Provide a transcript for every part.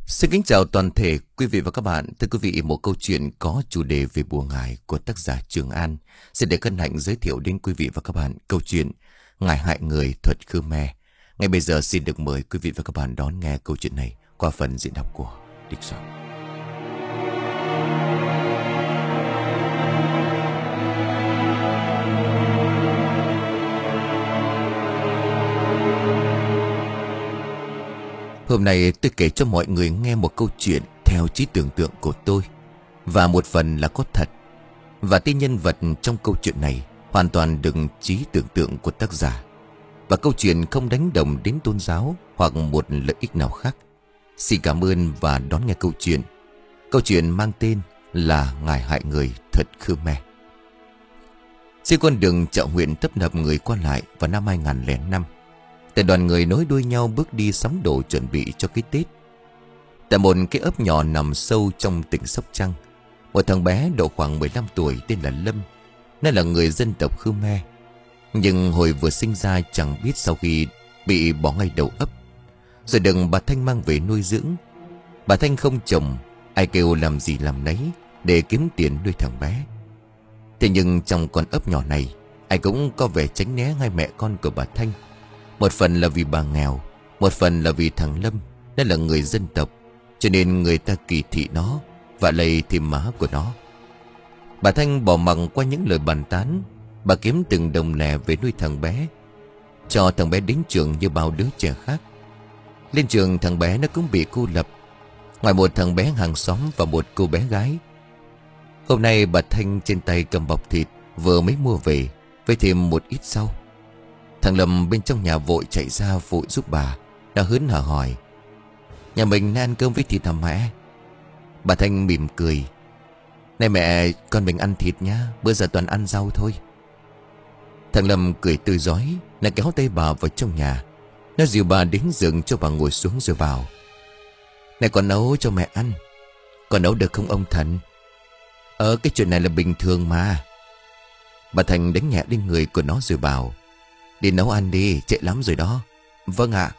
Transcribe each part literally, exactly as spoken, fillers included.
Xin kính chào toàn thể quý vị và các bạn. Thưa quý vị, một câu chuyện có chủ đề về bùa ngải của tác giả Trường An xin để hân hạnh giới thiệu đến quý vị và các bạn câu chuyện Ngải hại người thuật Khmer. Ngay bây giờ xin được mời quý vị và các bạn đón nghe câu chuyện này qua phần diễn đọc của Địch Soạn. Hôm nay tôi kể cho mọi người nghe một câu chuyện theo trí tưởng tượng của tôi, và một phần là có thật. Và tên nhân vật trong câu chuyện này hoàn toàn đừng trí tưởng tượng của tác giả. Và câu chuyện không đánh đồng đến tôn giáo hoặc một lợi ích nào khác. Xin cảm ơn và đón nghe câu chuyện. Câu chuyện mang tên là Ngải hại người thuật Khmer. Trên con đường chợ huyện tấp nập người qua lại vào năm hai nghìn lẻ năm, tại đoàn người nối đuôi nhau bước đi sắm đồ chuẩn bị cho cái Tết. Tại một cái ấp nhỏ nằm sâu trong tỉnh Sóc Trăng, một thằng bé độ khoảng mười lăm tuổi tên là Lâm. Nó là người dân tộc Khmer, nhưng hồi vừa sinh ra chẳng biết sau khi bị bỏ ngay đầu ấp, rồi được bà Thanh mang về nuôi dưỡng. Bà Thanh không chồng, ai kêu làm gì làm nấy để kiếm tiền nuôi thằng bé. Thế nhưng trong con ấp nhỏ này, ai cũng có vẻ tránh né hai mẹ con của bà Thanh. Một phần là vì bà nghèo, một phần là vì thằng Lâm nó là người dân tộc, cho nên người ta kỳ thị nó và lây thêm má của nó. Bà Thanh bỏ mặc qua những lời bàn tán. Bà kiếm từng đồng lẻ về nuôi thằng bé, cho thằng bé đến trường như bao đứa trẻ khác. Lên trường thằng bé nó cũng bị cô lập, ngoài một thằng bé hàng xóm và một cô bé gái. Hôm nay bà Thanh trên tay cầm bọc thịt vừa mới mua về, với thêm một ít rau. Thằng Lâm bên trong nhà vội chạy ra vội giúp bà. Nó hớn hở hỏi: "Nhà mình ăn cơm với thịt hả mẹ?" Bà Thanh mỉm cười: "Này mẹ, con mình ăn thịt nhá, bữa giờ toàn ăn rau thôi." Thằng Lâm cười tươi rói. Nó kéo tay bà vào trong nhà. Nó dìu bà đến giường cho bà ngồi xuống rồi bảo: "Này con nấu cho mẹ ăn. Con nấu được không ông Thần?" "Ờ, cái chuyện này là bình thường mà." Bà Thanh đánh nhẹ lên người của nó rồi bảo: "Đi nấu ăn đi, trễ lắm rồi đó." "Vâng ạ."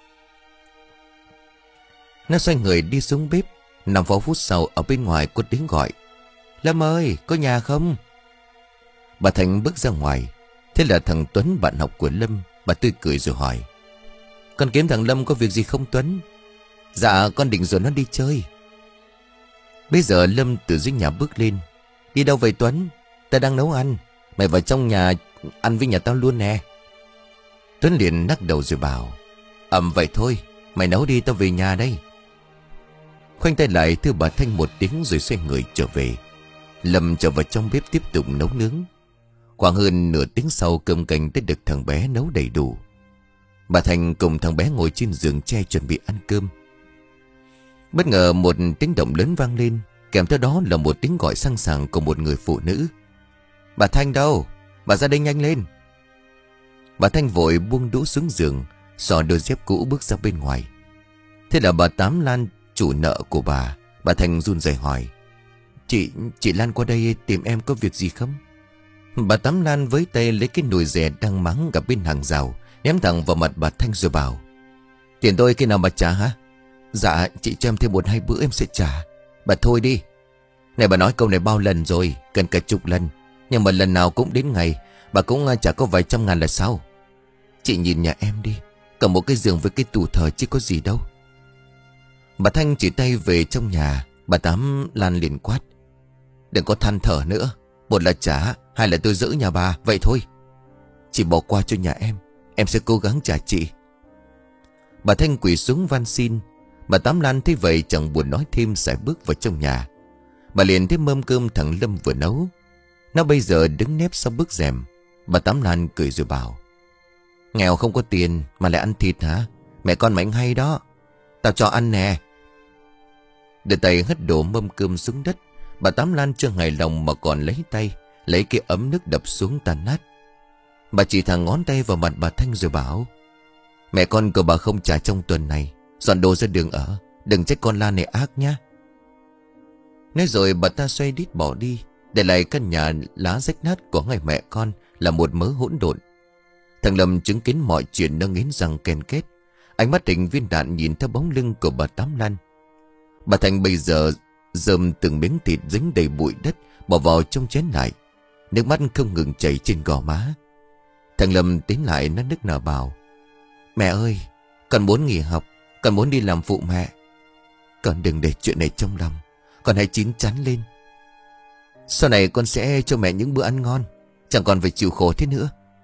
Nó xoay người đi xuống bếp. Năm sáu phút sau, ở bên ngoài có tiếng gọi: "Lâm ơi, có nhà không?" Bà Thanh bước ra ngoài. Thế là thằng Tuấn, bạn học của Lâm. Bà tươi cười rồi hỏi: "Con kiếm thằng Lâm có việc gì không Tuấn?" "Dạ, con định rồi nó đi chơi." Bây giờ Lâm từ dưới nhà bước lên: "Đi đâu vậy Tuấn?" "Ta đang nấu ăn. Mày vào trong nhà ăn với nhà tao luôn nè." Tuấn liền lắc đầu rồi bảo: "Ẩm vậy thôi, mày nấu đi, tao về nhà đây." Khoanh tay lại thưa bà Thanh một tiếng rồi xoay người trở về. Lâm trở vào trong bếp tiếp tục nấu nướng. Khoảng hơn nửa tiếng sau, cơm canh đã được thằng bé nấu đầy đủ. Bà Thanh cùng thằng bé ngồi trên giường tre chuẩn bị ăn cơm. Bất ngờ một tiếng động lớn vang lên, kèm theo đó là một tiếng gọi sang sảng của một người phụ nữ: "Bà Thanh đâu? Bà ra đây nhanh lên." Bà Thanh vội buông đũa xuống giường, xỏ đôi dép cũ bước ra bên ngoài. Thế là bà Tám Lan, chủ nợ của bà. Bà Thanh run rẩy hỏi: Chị, chị Lan qua đây tìm em có việc gì không?" Bà Tám Lan với tay lấy cái nồi dẻ đang mắng gặp bên hàng rào, ném thẳng vào mặt bà Thanh rồi bảo: "Tiền tôi khi nào bà trả hả?" "Dạ, chị cho em thêm một hai bữa em sẽ trả." "Bà thôi đi. Này, bà nói câu này bao lần rồi, cần cả chục lần. Nhưng mà lần nào cũng đến ngày bà cũng chả có vài trăm ngàn là sao?" "Chị nhìn nhà em đi, cầm một cái giường với cái tủ thờ chứ có gì đâu." Bà Thanh chỉ tay về trong nhà. Bà Tám Lan liền quát: "Đừng có than thở nữa. Một là trả, hai là tôi giữ nhà bà. Vậy thôi. Chị bỏ qua cho nhà em, em sẽ cố gắng trả chị." Bà Thanh quỳ xuống van xin. Bà Tám Lan thấy vậy chẳng buồn nói thêm, sải bước vào trong nhà. Bà liền thấy mâm cơm thằng Lâm vừa nấu. Nó bây giờ đứng nép sau bức rèm. Bà Tám Lan cười rồi bảo: "Nghèo không có tiền mà lại ăn thịt hả? Mẹ con mày hay đó. Tao cho ăn nè." Đưa tay hất đổ mâm cơm xuống đất. Bà Tám Lan chưa hài lòng mà còn lấy tay lấy cái ấm nước đập xuống tan nát. Bà chỉ thẳng ngón tay vào mặt bà Thanh rồi bảo: "Mẹ con của bà không trả trong tuần này, dọn đồ ra đường ở. Đừng trách con Lan này ác nhá." Nói rồi bà ta xoay đít bỏ đi, để lại căn nhà lá rách nát của hai mẹ con là một mớ hỗn độn. Thằng Lâm chứng kiến mọi chuyện, nó nghiến răng ken kết. Ánh mắt định viên đạn nhìn theo bóng lưng của bà Tám Lan. Bà Thành bây giờ dơm từng miếng thịt dính đầy bụi đất bỏ vào trong chén lại. Nước mắt không ngừng chảy trên gò má. Thằng Lâm tiến lại nấc nức nở bảo: Mẹ ơi, con muốn nghỉ học, con muốn đi làm phụ mẹ. Con đừng để chuyện này trong lòng, con hãy chín chắn lên. Sau này con sẽ cho mẹ những bữa ăn ngon, chẳng còn phải chịu khổ thế nữa.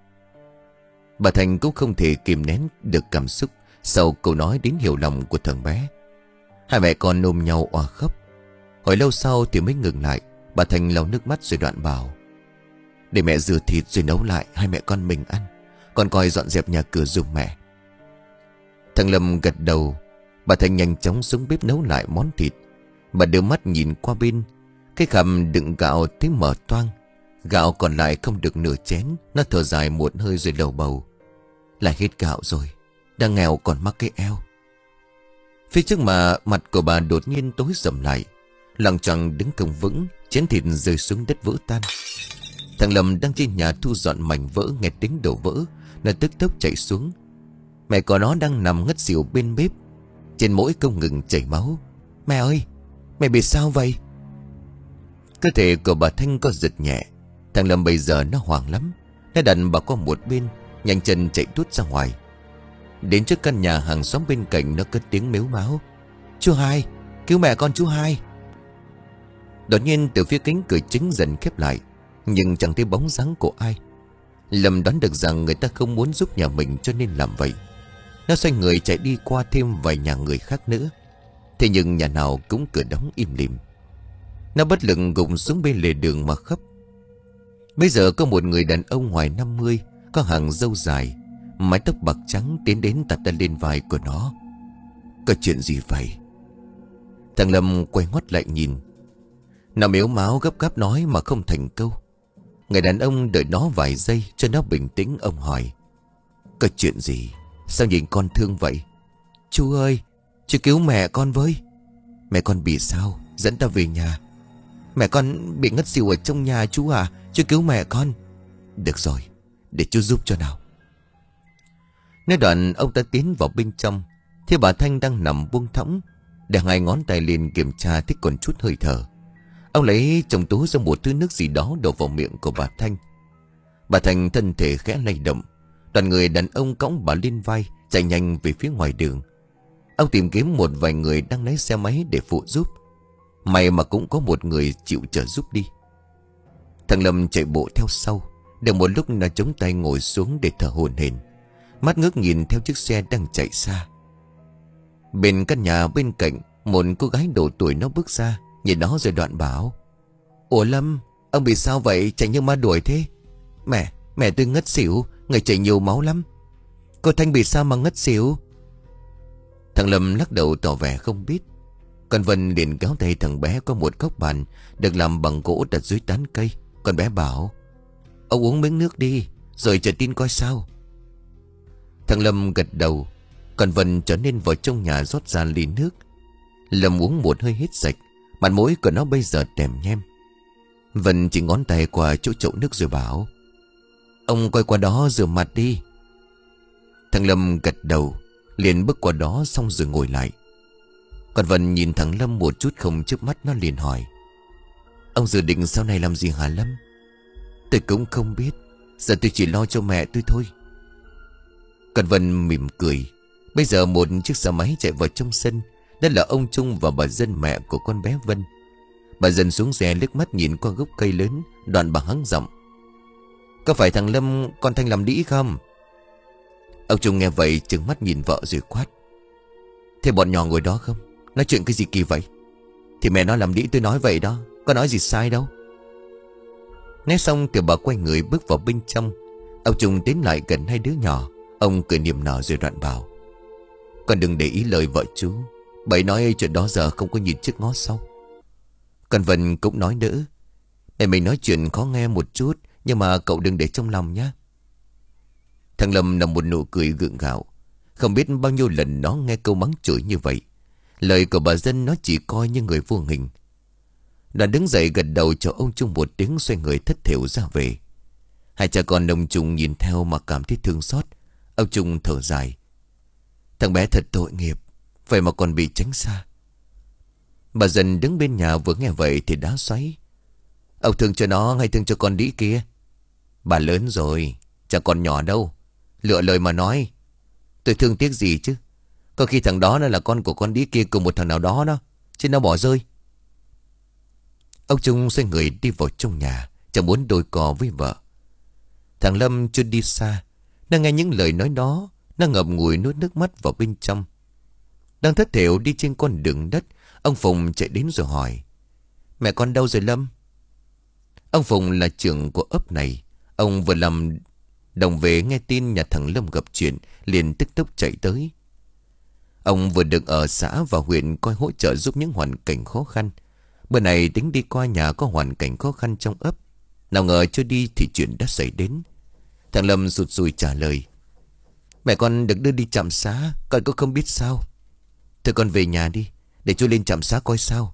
Bà Thành cũng không thể kìm nén được cảm xúc sau câu nói đến hiểu lòng của thằng bé. Hai mẹ con ôm nhau òa khóc. Hồi lâu sau thì mới ngừng lại. Bà Thành lau nước mắt rồi đoạn bảo: Để mẹ rửa thịt rồi nấu lại, hai mẹ con mình ăn. Con coi dọn dẹp nhà cửa giùm mẹ. Thằng Lâm gật đầu. Bà Thành nhanh chóng xuống bếp nấu lại món thịt. Bà đưa mắt nhìn qua bên. Cái khầm đựng gạo thấy mở toang. Gạo còn lại không được nửa chén. Nó thở dài một hơi rồi lầu bầu: Lại hết gạo rồi, đang nghèo còn mắc cái eo. Phía trước mà mặt của bà đột nhiên tối sầm lại. Loằng choằng đứng không vững, chén thịt rơi xuống đất vỡ tan. Thằng Lâm đang trên nhà thu dọn mảnh vỡ, nghe tiếng đổ vỡ, nó tức tốc chạy xuống. Mẹ của nó đang nằm ngất xỉu bên bếp, trên mũi không ngừng chảy máu. Mẹ ơi, mẹ bị sao vậy? Cơ thể của bà Thanh có giật nhẹ. Thằng Lâm bây giờ nó hoảng lắm. Nó đặt bà qua một bên, nhanh chân chạy tuốt ra ngoài. Đến trước căn nhà hàng xóm bên cạnh, nó cất tiếng mếu máo: Chú Hai, cứu mẹ con chú Hai. Đột nhiên từ phía cánh cửa chính dần khép lại, nhưng chẳng thấy bóng dáng của ai. Lâm đoán được rằng người ta không muốn giúp nhà mình cho nên làm vậy. Nó xoay người chạy đi qua thêm vài nhà người khác nữa. Thế nhưng nhà nào cũng cửa đóng im lìm. Nó bất lực gục xuống bên lề đường mà khóc. Bây giờ có một người đàn ông ngoài năm mươi, có hàng râu dài, mái tóc bạc trắng tiến đến tạt tay lên vai của nó. Có chuyện gì vậy? Thằng Lâm quay ngoắt lại nhìn. Nó mếu máo gấp gáp nói mà không thành câu. Người đàn ông đợi nó vài giây cho nó bình tĩnh. Ông hỏi: Có chuyện gì? Sao nhìn con thương vậy? Chú ơi, chú cứu mẹ con với. Mẹ con bị sao? Dẫn ta về nhà. Mẹ con bị ngất xỉu ở trong nhà chú à. Chú cứu mẹ con. Được rồi, để chú giúp cho nào. Nói đoạn ông ta tiến vào bên trong. Thì bà Thanh đang nằm buông thõng, để hai ngón tay lên kiểm tra thích còn chút hơi thở. Ông lấy trong túi ra một thứ nước gì đó đổ vào miệng của bà Thanh. Bà Thanh thân thể khẽ lay động. Đoàn người đàn ông cõng bà lên vai, chạy nhanh về phía ngoài đường. Ông tìm kiếm một vài người đang lái xe máy để phụ giúp. May mà cũng có một người chịu trợ giúp đi. Thằng Lâm chạy bộ theo sau. Được một lúc nó chống tay ngồi xuống để thở hổn hển, mắt ngước nhìn theo chiếc xe đang chạy xa. Bên căn nhà bên cạnh, một cô gái độ tuổi nó bước ra, nhìn nó rồi đoạn bảo: Ủa Lâm, ông bị sao vậy? Chạy như ma đuổi thế. Mẹ, mẹ tôi ngất xỉu, người chảy nhiều máu lắm. Cô Thanh bị sao mà ngất xỉu? Thằng Lâm lắc đầu tỏ vẻ không biết. Con Vân liền kéo tay thằng bé qua một góc bàn được làm bằng gỗ đặt dưới tán cây. Con bé bảo: Ông uống miếng nước đi, rồi chờ tin coi sao. Thằng Lâm gật đầu. Còn Vân trở nên vào trong nhà rót ra ly nước. Lâm uống một hơi hết sạch. Mặt mũi của nó bây giờ tèm nhem. Vân chỉ ngón tay qua chỗ chậu nước rồi bảo: Ông coi qua đó rửa mặt đi. Thằng Lâm gật đầu, liền bước qua đó xong rồi ngồi lại. Còn Vân nhìn thằng Lâm một chút không chớp mắt, nó liền hỏi: Ông dự định sau này làm gì hả Lâm? Tôi cũng không biết. Giờ tôi chỉ lo cho mẹ tôi thôi. Còn Vân mỉm cười. Bây giờ một chiếc xe máy chạy vào trong sân. Đó là ông Trung và bà Dân, mẹ của con bé Vân. Bà Dân xuống xe liếc mắt nhìn qua gốc cây lớn, đoạn bà hắng giọng: Có phải thằng Lâm con Thanh làm đĩ không? Ông Trung nghe vậy trừng mắt nhìn vợ rồi quát: Thế bọn nhỏ ngồi đó không? Nói chuyện cái gì kỳ vậy? Thì mẹ nó làm đĩ tôi nói vậy đó, có nói gì sai đâu. Nói xong thì bà quay người bước vào bên trong. Ông Trung tiến lại gần hai đứa nhỏ. Ông cười niềm nở rồi đoạn bảo: Con đừng để ý lời vợ chú. Bậy nói chuyện đó giờ không có nhìn trước ngó sau. Còn Vân cũng nói nữa: Để mình nói chuyện khó nghe một chút, nhưng mà cậu đừng để trong lòng nhé. Thằng Lâm nằm một nụ cười gượng gạo. Không biết bao nhiêu lần nó nghe câu mắng chửi như vậy. Lời của bà Dân nó chỉ coi như người vô hình. Đoàn đứng dậy gật đầu cho ông Trung một tiếng, xoay người thất thểu ra về. Hai cha con ông Trung nhìn theo mà cảm thấy thương xót. Ông Trung thở dài: Thằng bé thật tội nghiệp, vậy mà còn bị tránh xa. Bà dần đứng bên nhà vừa nghe vậy thì đá xoáy. Ông thương cho nó hay thương cho con đĩ kia? Bà lớn rồi, chẳng còn nhỏ đâu. Lựa lời mà nói. Tôi thương tiếc gì chứ. Có khi thằng đó nó là con của con đĩ kia cùng một thằng nào đó đó, chứ nó bỏ rơi. Ông Trung xoay người đi vào trong nhà, chẳng muốn đôi cò với vợ. Thằng Lâm chưa đi xa, nó nghe những lời nói đó, nó ngậm ngùi nuốt nước mắt vào bên trong. Đang thất thểu đi trên con đường đất, ông Phùng chạy đến rồi hỏi: Mẹ con đâu rồi Lâm? Ông Phùng là trưởng của ấp này. Ông vừa làm đồng về nghe tin nhà thằng Lâm gặp chuyện, liền tức tốc chạy tới. Ông vừa được ở xã và huyện coi hỗ trợ giúp những hoàn cảnh khó khăn. Bữa này tính đi qua nhà có hoàn cảnh khó khăn trong ấp. Nào ngờ chưa đi thì chuyện đã xảy đến. Thằng Lâm sụt sùi trả lời: Mẹ con được đưa đi trạm xá, con cũng không biết sao. Thôi con về nhà đi, để chú lên trạm xá coi sao.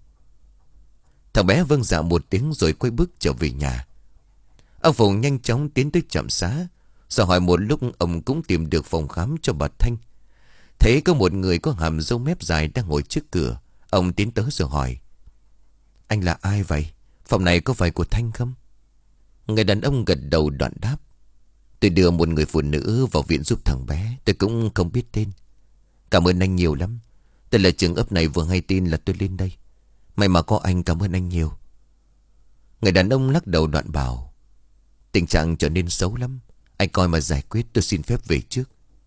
Thằng bé vâng dạ một tiếng rồi quay bước trở về nhà. Ông Phùng nhanh chóng tiến tới trạm xá. Sau hỏi một lúc, ông cũng tìm được phòng khám cho bà Thanh. Thấy có một người có hàm râu mép dài đang ngồi trước cửa. Ông tiến tới rồi hỏi: Anh là ai vậy? Phòng này có phải của Thanh không? Người đàn ông gật đầu đoạn đáp: Tôi đưa một người phụ nữ vào viện giúp thằng bé. Tôi cũng không biết tên. Cảm ơn anh nhiều lắm. Tôi là trưởng ấp này vừa hay tin là tôi lên đây. May mà có anh, cảm ơn anh nhiều. Người đàn ông lắc đầu đoạn bảo: Tình trạng trở nên xấu lắm. Anh coi mà giải quyết, tôi xin phép về trước.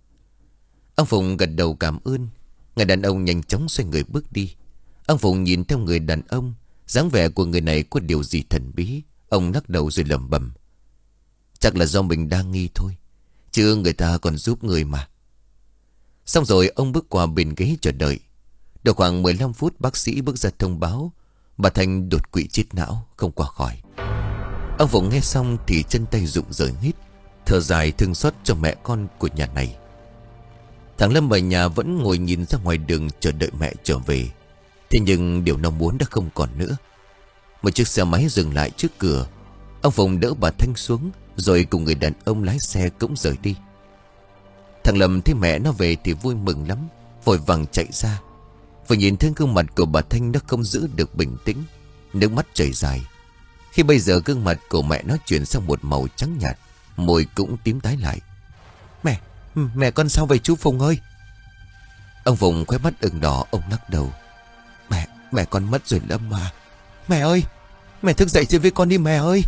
Ông Phùng gật đầu cảm ơn. Người đàn ông nhanh chóng xoay người bước đi. Ông Phùng nhìn theo người đàn ông. Dáng vẻ của người này có điều gì thần bí. Ông lắc đầu rồi lẩm bẩm: Chắc là do mình đang nghi thôi, chứ người ta còn giúp người mà. Xong rồi ông bước qua bên ghế chờ đợi. Được khoảng mười lăm phút, bác sĩ bước ra thông báo bà Thanh đột quỵ chết não, không qua khỏi. Ông Phụng nghe xong thì chân tay rụng rời hết, thở dài thương xót cho mẹ con của nhà này. Thằng Lâm ở nhà vẫn ngồi nhìn ra ngoài đường chờ đợi mẹ trở về. Thế nhưng điều nó muốn đã không còn nữa. Một chiếc xe máy dừng lại trước cửa. Ông Phụng đỡ bà Thanh xuống, rồi cùng người đàn ông lái xe cũng rời đi. Thằng Lâm thấy mẹ nó về thì vui mừng lắm, vội vàng chạy ra. Vừa nhìn thấy gương mặt của bà Thanh, nó không giữ được bình tĩnh, nước mắt chảy dài. Khi bây giờ gương mặt của mẹ nó chuyển sang một màu trắng nhạt, môi cũng tím tái lại. Mẹ, mẹ con sao vậy chú Phùng ơi? Ông Phùng khóe mắt ửng đỏ, ông lắc đầu: Mẹ, mẹ con mất rồi Lâm mà. Mẹ ơi, mẹ thức dậy chơi với con đi mẹ ơi.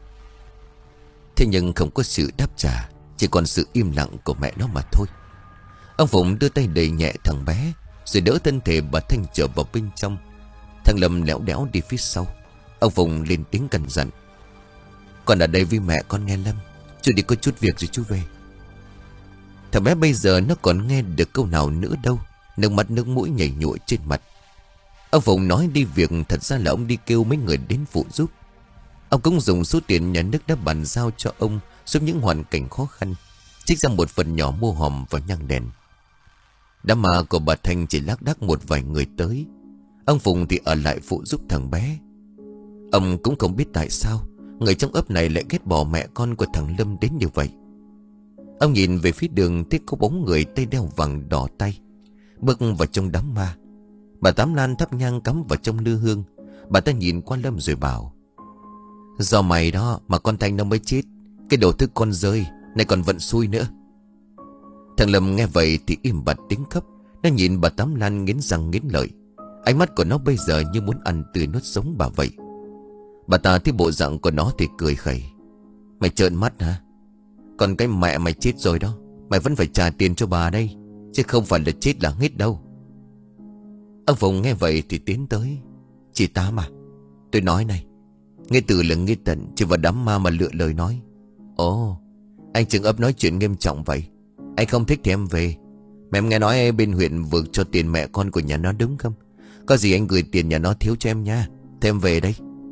Thế nhưng không có sự đáp trả, chỉ còn sự im lặng của mẹ nó mà thôi. Ông Phụng đưa tay đẩy nhẹ thằng bé, rồi đỡ thân thể bà Thanh trở vào bên trong. Thằng Lâm lẻo đẻo đi phía sau. Ông Phụng lên tiếng cằn dặn: Con ở đây với mẹ con nghe Lâm, chú đi có chút việc rồi chú về. Thằng bé bây giờ nó còn nghe được câu nào nữa đâu, nước mắt nước mũi nhảy nhụa trên mặt. Ông Phụng nói đi việc, thật ra là ông đi kêu mấy người đến phụ giúp. Ông cũng dùng số tiền nhà nước đã bàn giao cho ông giúp những hoàn cảnh khó khăn, trích ra một phần nhỏ mua hòm và nhang đèn. Đám ma của bà Thanh chỉ lác đác một vài người tới. Ông Phùng thì ở lại phụ giúp thằng bé. Ông cũng không biết tại sao người trong ấp này lại ghét bỏ mẹ con của thằng Lâm đến như vậy. Ông nhìn về phía đường, thấy có bóng người tay đeo vàng đỏ tay bước vào trong đám ma. Bà Tám Lan thắp nhang cắm vào trong lư hương. Bà ta nhìn qua Lâm rồi bảo: Do mày đó mà con Thanh nó mới chết. Cái đồ thức con rơi này còn vận xui nữa. Thằng Lâm nghe vậy thì im bặt tiếng khóc. Nó nhìn bà Tám Lan nghiến răng nghiến lợi. Ánh mắt của nó bây giờ như muốn ăn tươi nuốt sống bà vậy. Bà ta thấy bộ dạng của nó thì cười khẩy: Mày trợn mắt hả? Còn cái mẹ mày chết rồi đó, mày vẫn phải trả tiền cho bà đây, chứ không phải là chết là hết đâu. Ông Phùng nghe vậy thì tiến tới: Chị Tám à, tôi nói này, nghe từ là nghe tận, chỉ vào đám ma mà lựa lời nói. Ồ, anh trưởng ấp nói chuyện nghiêm trọng vậy. Anh không thích thì em về. Mà em nghe nói bên huyện vừa cho tiền mẹ con của nhà nó đúng không? Có gì anh gửi tiền nhà nó thiếu cho em nha. Thế em về đây.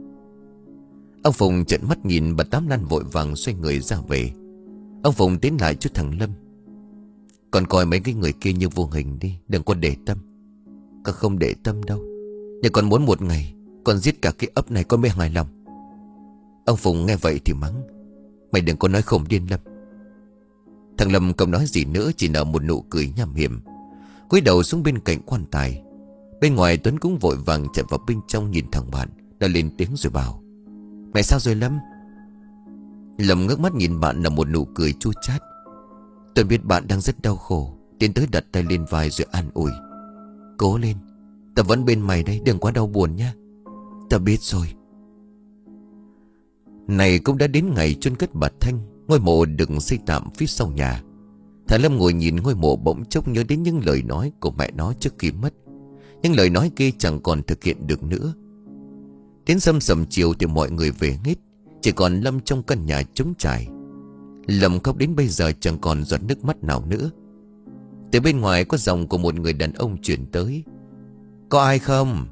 Ông Phùng trợn mắt nhìn bà Tám Lan vội vàng xoay người ra về. Ông Phùng tiến lại chút thằng Lâm: Còn coi mấy cái người kia như vô hình đi, đừng có để tâm. Con không để tâm đâu, nhưng con muốn một ngày con giết cả cái ấp này con mới hài lòng. Ông Phùng nghe vậy thì mắng: Mày đừng có nói khủng điên Lâm. Thằng Lâm không nói gì nữa, chỉ nở một nụ cười nham hiểm, cúi đầu xuống bên cạnh quan tài. Bên ngoài Tuấn cũng vội vàng chạy vào bên trong nhìn thằng bạn. Đã lên tiếng rồi bảo: Mày sao rồi Lâm? Lâm ngước mắt nhìn bạn là một nụ cười chua chát. Tuấn biết bạn đang rất đau khổ, tiến tới đặt tay lên vai rồi an ủi: Cố lên, tao vẫn bên mày đây, đừng quá đau buồn nhá. Tao biết rồi. Này cũng đã đến ngày chôn cất bà Thanh. Ngôi mộ được xây tạm phía sau nhà. Thằng Lâm ngồi nhìn ngôi mộ bỗng chốc nhớ đến những lời nói của mẹ nó trước khi mất. Những lời nói kia chẳng còn thực hiện được nữa. Đến sầm sầm chiều thì mọi người về hết. Chỉ còn Lâm trong căn nhà trống trải. Lâm khóc đến bây giờ chẳng còn giọt nước mắt nào nữa. Từ bên ngoài có giọng của một người đàn ông truyền tới: Có ai không?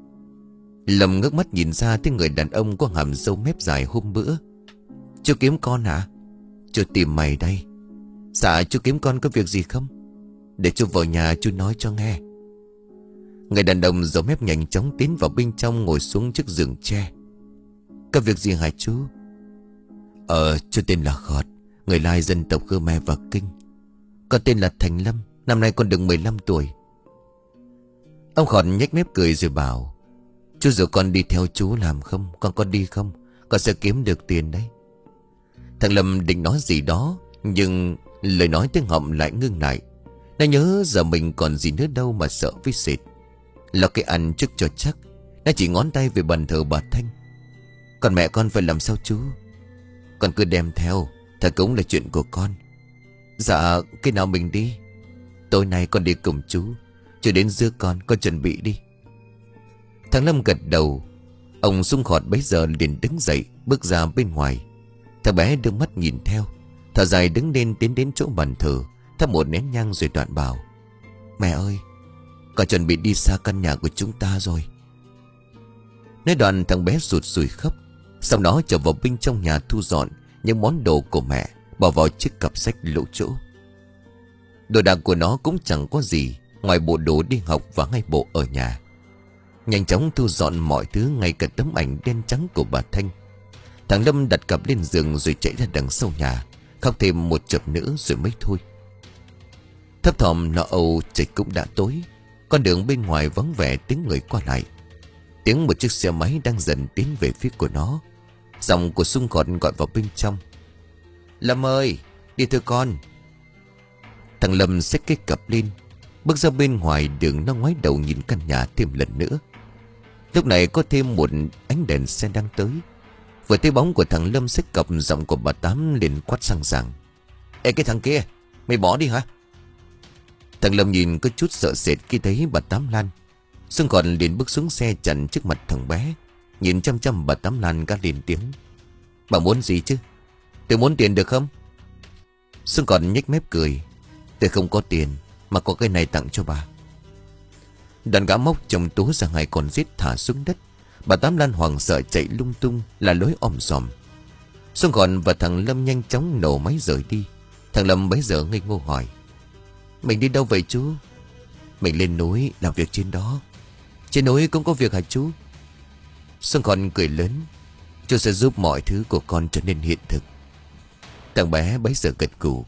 Lâm ngước mắt nhìn ra thấy người đàn ông có hàm râu mép dài hôm bữa. Chú kiếm con hả? Chú tìm mày đây. Dạ chú kiếm con có việc gì không? Để chú vào nhà chú nói cho nghe. Người đàn ông râu mép nhanh chóng tiến vào bên trong, ngồi xuống trước giường tre. Có việc gì hả chú? Ờ chú tên là Khọt, người Lai dân tộc Khmer và Kinh. Con tên là Thành Lâm, năm nay con được mười lăm tuổi. Ông Khọt nhếch mép cười rồi bảo: Chú rủ con đi theo chú làm không? Con có đi không? Con sẽ kiếm được tiền đấy. Thằng Lâm định nói gì đó, nhưng lời nói tiếng họng lại ngưng lại. Nó nhớ giờ mình còn gì nữa đâu mà sợ với sệt. Lo cái ăn trước cho chắc. Nó chỉ ngón tay về bàn thờ bà Thanh. Còn mẹ con phải làm sao chú? Con cứ đem theo, thật cũng là chuyện của con. Dạ cái nào mình đi? Tối nay con đi cùng chú. Chú đến giữa con, con chuẩn bị đi. Thằng Lâm gật đầu. Ông Sung Khọt bấy giờ liền đứng dậy, bước ra bên ngoài. Thằng bé đưa mắt nhìn theo, thở dài đứng lên tiến đến chỗ bàn thờ, thắp một nén nhang rồi đoạn bảo: Mẹ ơi, con chuẩn bị đi xa căn nhà của chúng ta rồi. Nói đoạn thằng bé rụt rùi khóc. Sau đó trở vào bên trong nhà thu dọn những món đồ của mẹ, bỏ vào chiếc cặp sách lỗ chỗ. Đồ đạc của nó cũng chẳng có gì ngoài bộ đồ đi học và ngay bộ ở nhà. Nhanh chóng thu dọn mọi thứ, ngay cả tấm ảnh đen trắng của bà Thanh. Thằng Lâm đặt cặp lên giường rồi chạy ra đằng sau nhà, khóc thêm một chập nữa rồi mới thôi. Thấp thỏm lo âu, trời cũng đã tối. Con đường bên ngoài vắng vẻ tiếng người qua lại. Tiếng một chiếc xe máy đang dần tiến về phía của nó. Giọng của Sung Khọt gọi vào bên trong: Lâm ơi, đi thôi con. Thằng Lâm xách cái cặp lên, bước ra bên ngoài đường. Nó ngoái đầu nhìn căn nhà thêm lần nữa. Lúc này có thêm một ánh đèn xe đang tới. Vừa thấy bóng của thằng Lâm xách cặp, giọng của bà Tám liền quát sang rằng: Ê cái thằng kia, mày bỏ đi hả? Thằng Lâm nhìn có chút sợ sệt khi thấy bà Tám Lan. Sung Khọt liền bước xuống xe chặn trước mặt thằng bé, nhìn chăm chăm bà Tám Lan gắt lên tiếng: Bà muốn gì chứ? Tôi muốn tiền được không? Sung Khọt nhếch mép cười: Tôi không có tiền, mà có cái này tặng cho bà. Đoàn gã móc trong túi ra hai con rết thả xuống đất. Bà Tám Lan hoảng sợ chạy lung tung là lối om sòm. Sung Khọt và thằng Lâm nhanh chóng nổ máy rời đi. Thằng Lâm bấy giờ ngây ngô hỏi: Mình đi đâu vậy chú? Mình lên núi làm việc trên đó. Trên núi cũng có việc hả chú? Sung Khọt cười lớn: Chú sẽ giúp mọi thứ của con trở nên hiện thực. Thằng bé bấy giờ gật gù.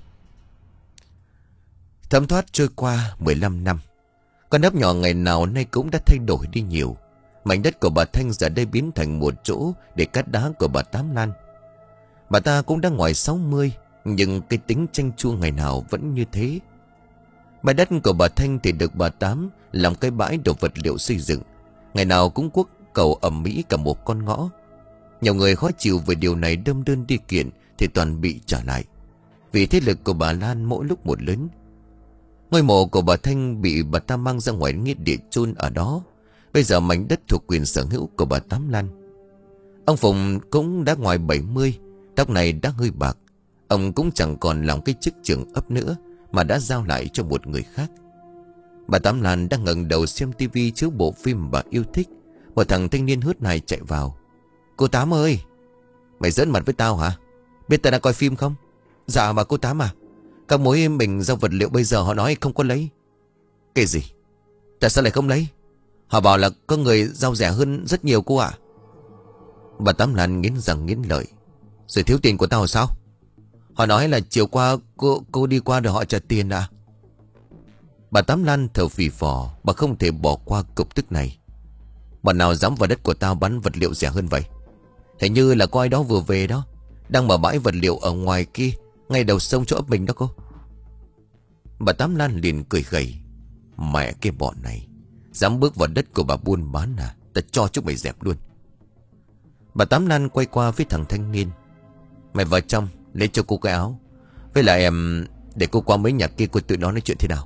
Thấm thoát trôi qua mười lăm năm. Con ấp nhỏ ngày nào nay cũng đã thay đổi đi nhiều. Mảnh đất của bà Thanh giờ đây biến thành một chỗ để cắt đá của bà Tám Lan. Bà ta cũng đã ngoài sáu mươi, nhưng cái tính chanh chua ngày nào vẫn như thế. Bãi đất của bà Thanh thì được bà Tám làm cái bãi đồ vật liệu xây dựng. Ngày nào cũng cuốc cầu ầm ĩ cả một con ngõ. Nhiều người khó chịu về điều này đâm đơn đi kiện thì toàn bị trả lại. Vì thế lực của bà Lan mỗi lúc một lớn. Ngôi mộ của bà Thanh bị bà ta mang ra ngoài nghĩa địa chôn ở đó. Bây giờ mảnh đất thuộc quyền sở hữu của bà Tám Lan. Ông Phùng cũng đã ngoài bảy mươi, tóc này đã hơi bạc. Ông cũng chẳng còn làm cái chức trưởng ấp nữa, mà đã giao lại cho một người khác. Bà Tám Lan đang ngẩng đầu xem tivi chiếu bộ phim bà yêu thích. Một thằng thanh niên hớt này chạy vào: Cô Tám ơi, mày giỡn mặt với tao hả? Biết tao đang coi phim không? Dạ mà cô Tám à, các mối mình giao vật liệu bây giờ họ nói không có lấy. Cái gì? Tại sao lại không lấy? Họ bảo là có người giao rẻ hơn rất nhiều cô ạ. Bà Tám Lan nghiến răng nghiến lợi: Rồi thiếu tiền của tao sao? Họ nói là chiều qua cô, cô đi qua rồi họ trả tiền à? Bà Tám Lan thở phì phò. Bà không thể bỏ qua cục tức này. Bọn nào dám vào đất của tao bán vật liệu rẻ hơn vậy? Hình như là có ai đó vừa về đó, đang mở bãi vật liệu ở ngoài kia, ngay đầu sông chỗ ấp mình đó cô. Bà Tám Lan liền cười gầy. Mẹ cái bọn này, dám bước vào đất của bà buôn bán à? Ta cho chúng mày dẹp luôn. Bà Tám Lan quay qua với thằng thanh niên. Mày vào trong lấy cho cô cái áo. Với lại em để cô qua mấy nhà kia cô tự nó nói chuyện thế nào.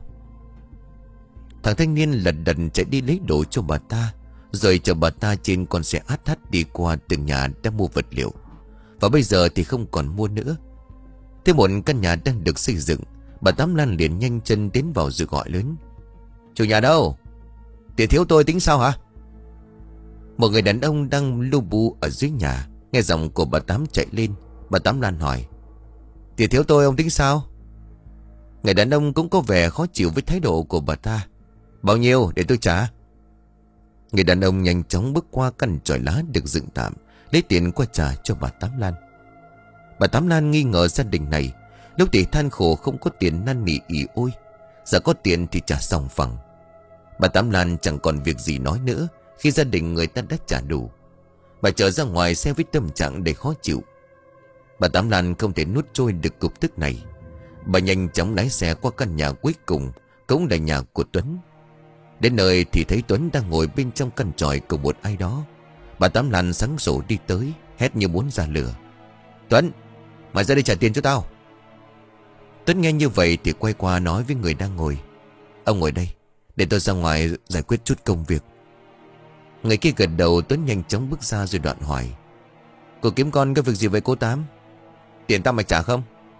Thằng thanh niên lật đật chạy đi lấy đồ cho bà ta, rồi chờ bà ta trên con xe át hắt đi qua từng nhà đang mua vật liệu. Và bây giờ thì không còn mua nữa. Thế một căn nhà đang được xây dựng, bà Tám Lan liền nhanh chân tiến vào rồi gọi lớn. Chủ nhà đâu? Tiền thiếu tôi tính sao hả? Một người đàn ông đang lu bu ở dưới nhà nghe giọng của bà Tám chạy lên. Bà Tám Lan hỏi. Tiền thiếu tôi ông tính sao? Người đàn ông cũng có vẻ khó chịu với thái độ của bà ta. Bao nhiêu để tôi trả? Người đàn ông nhanh chóng bước qua căn chòi lá được dựng tạm, lấy tiền qua trả cho bà Tám Lan. Bà Tám Lan nghi ngờ gia đình này lúc thì than khổ không có tiền năn nỉ ỉ ôi, giờ có tiền thì trả sòng phẳng. Bà Tám Lan chẳng còn việc gì nói nữa khi gia đình người ta đã trả đủ. Bà trở ra ngoài xe với tâm trạng đầy khó chịu. Bà Tám Lan không thể nuốt trôi được cục tức này. Bà nhanh chóng lái xe qua căn nhà cuối cùng, cũng là nhà của Tuấn. Đến nơi thì thấy Tuấn đang ngồi bên trong căn tròi của một ai đó. Bà Tám Lan sáng sổ đi tới, hét như muốn ra lửa. Tuấn, mày ra đây trả tiền cho tao. Tuấn nghe như vậy thì quay qua nói với người đang ngồi. Ông ngồi đây, để tôi ra ngoài giải quyết chút công việc. Người kia gật đầu. Tuấn nhanh chóng bước ra rồi đoạn hỏi. Cô kiếm con có việc gì với cô Tám? Tiền tao mày trả không?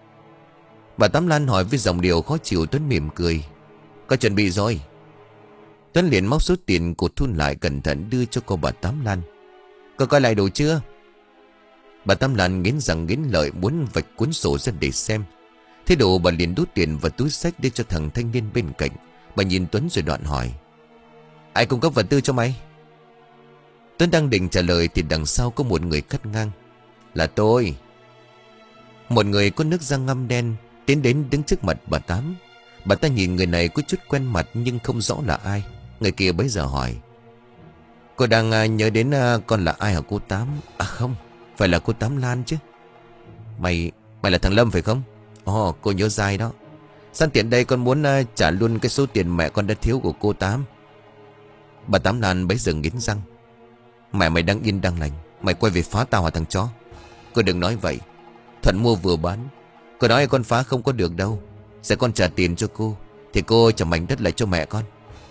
Bà Tám Lan hỏi với giọng điệu khó chịu. Tuấn mỉm cười. Có chuẩn bị rồi. Tuấn liền móc số tiền cột thun lại cẩn thận đưa cho cô bà Tám Lan. Cô coi lại đủ chưa? Bà Tám Lan nghiến răng nghiến lợi muốn vạch cuốn sổ ra để xem. Thế độ bà liền đút tiền vào túi xách đưa cho thằng thanh niên bên cạnh. Bà nhìn Tuấn rồi đoạn hỏi. Ai cung cấp vật tư cho mày? Tuấn đang định trả lời thì đằng sau có một người cắt ngang. Là tôi. Một người có nước da ngăm đen tiến đến đứng trước mặt bà Tám. Bà ta nhìn người này có chút quen mặt nhưng không rõ là ai. Người kia bấy giờ hỏi. Cô đang à, nhớ đến à, con là ai hả cô Tám? À không, phải là cô Tám Lan chứ. Mày Mày là thằng Lâm phải không? Ồ, cô nhớ dai đó. Sẵn tiện đây con muốn à, trả luôn cái số tiền mẹ con đã thiếu của cô Tám. Bà Tám Lan bấy giờ nghiến răng. Mẹ mày đang yên đang lành, mày quay về phá tao hả thằng chó? Cô đừng nói vậy. Thuận mua vừa bán. Cô nói con phá không có được đâu. Sẽ con trả tiền cho cô thì cô trả mảnh đất lại cho mẹ con.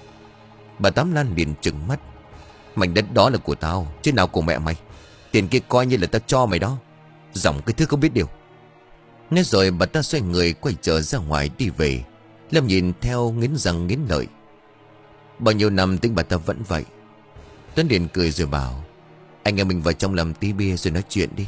Bà Tám Lan liền trừng mắt. Mảnh đất đó là của tao chứ nào của mẹ mày. Tiền kia coi như là tao cho mày đó. Giọng cái thứ không biết điều. Nói rồi bà ta xoay người quay trở ra ngoài đi về. Lâm nhìn theo nghiến răng nghiến lợi. Bao nhiêu năm tính bà ta vẫn vậy. Tuấn liền cười rồi bảo. Anh em mình vào trong làm tí bia rồi nói chuyện đi.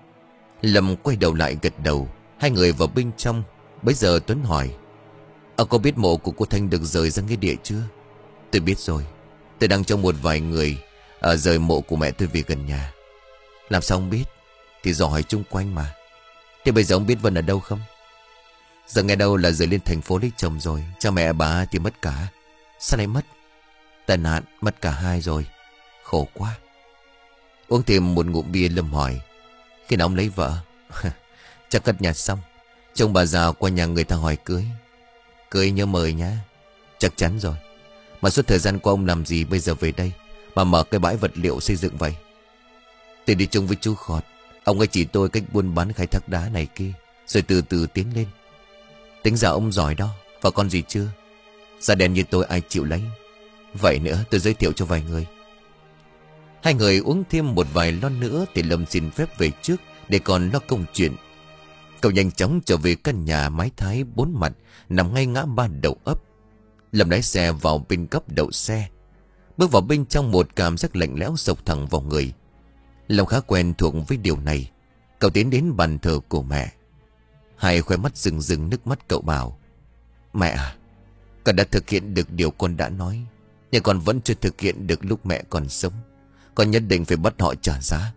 Lâm quay đầu lại gật đầu. Hai người vào bên trong. Bây giờ Tuấn hỏi. Ông có biết mộ của cô Thanh được rời ra nghĩa địa chưa? Tôi biết rồi. Tôi đang trong một vài người ở rời mộ của mẹ tôi về gần nhà. Làm sao ông biết? Thì dò hỏi chung quanh mà. Thế bây giờ ông biết Vân ở đâu không? Giờ nghe đâu là rời lên thành phố lấy chồng rồi. Cha mẹ bà thì mất cả. Sao lại mất? Tai nạn mất cả hai rồi. Khổ quá. Uống thêm một ngụm bia Lâm hỏi. Khi nào ông lấy vợ? Chắc cất nhà xong chồng bà già qua nhà người ta hỏi cưới. Cưới nhớ mời nhá. Chắc chắn rồi. Mà suốt thời gian qua ông làm gì bây giờ về đây mà mở cái bãi vật liệu xây dựng vậy? Tôi đi chung với chú Khọt. Ông ấy chỉ tôi cách buôn bán khai thác đá này kia, rồi từ từ tiến lên. Tính ra ông giỏi đó. Và con gì chưa? Da đen như tôi ai chịu lấy. Vậy nữa tôi giới thiệu cho vài người. Hai người uống thêm một vài lon nữa thì Lâm xin phép về trước để còn lo công chuyện. Cậu nhanh chóng trở về căn nhà mái thái bốn mặt nằm ngay ngã ba đầu ấp. Lâm lái xe vào bên góc đậu xe. Bước vào bên trong một cảm giác lạnh lẽo sộc thẳng vào người. Lâm khá quen thuộc với điều này. Cậu tiến đến bàn thờ của mẹ. Hai khóe mắt rừng rừng nước mắt cậu bảo. Mẹ à, con đã thực hiện được điều con đã nói, nhưng con vẫn chưa thực hiện được lúc mẹ còn sống. Con nhất định phải bắt họ trả giá.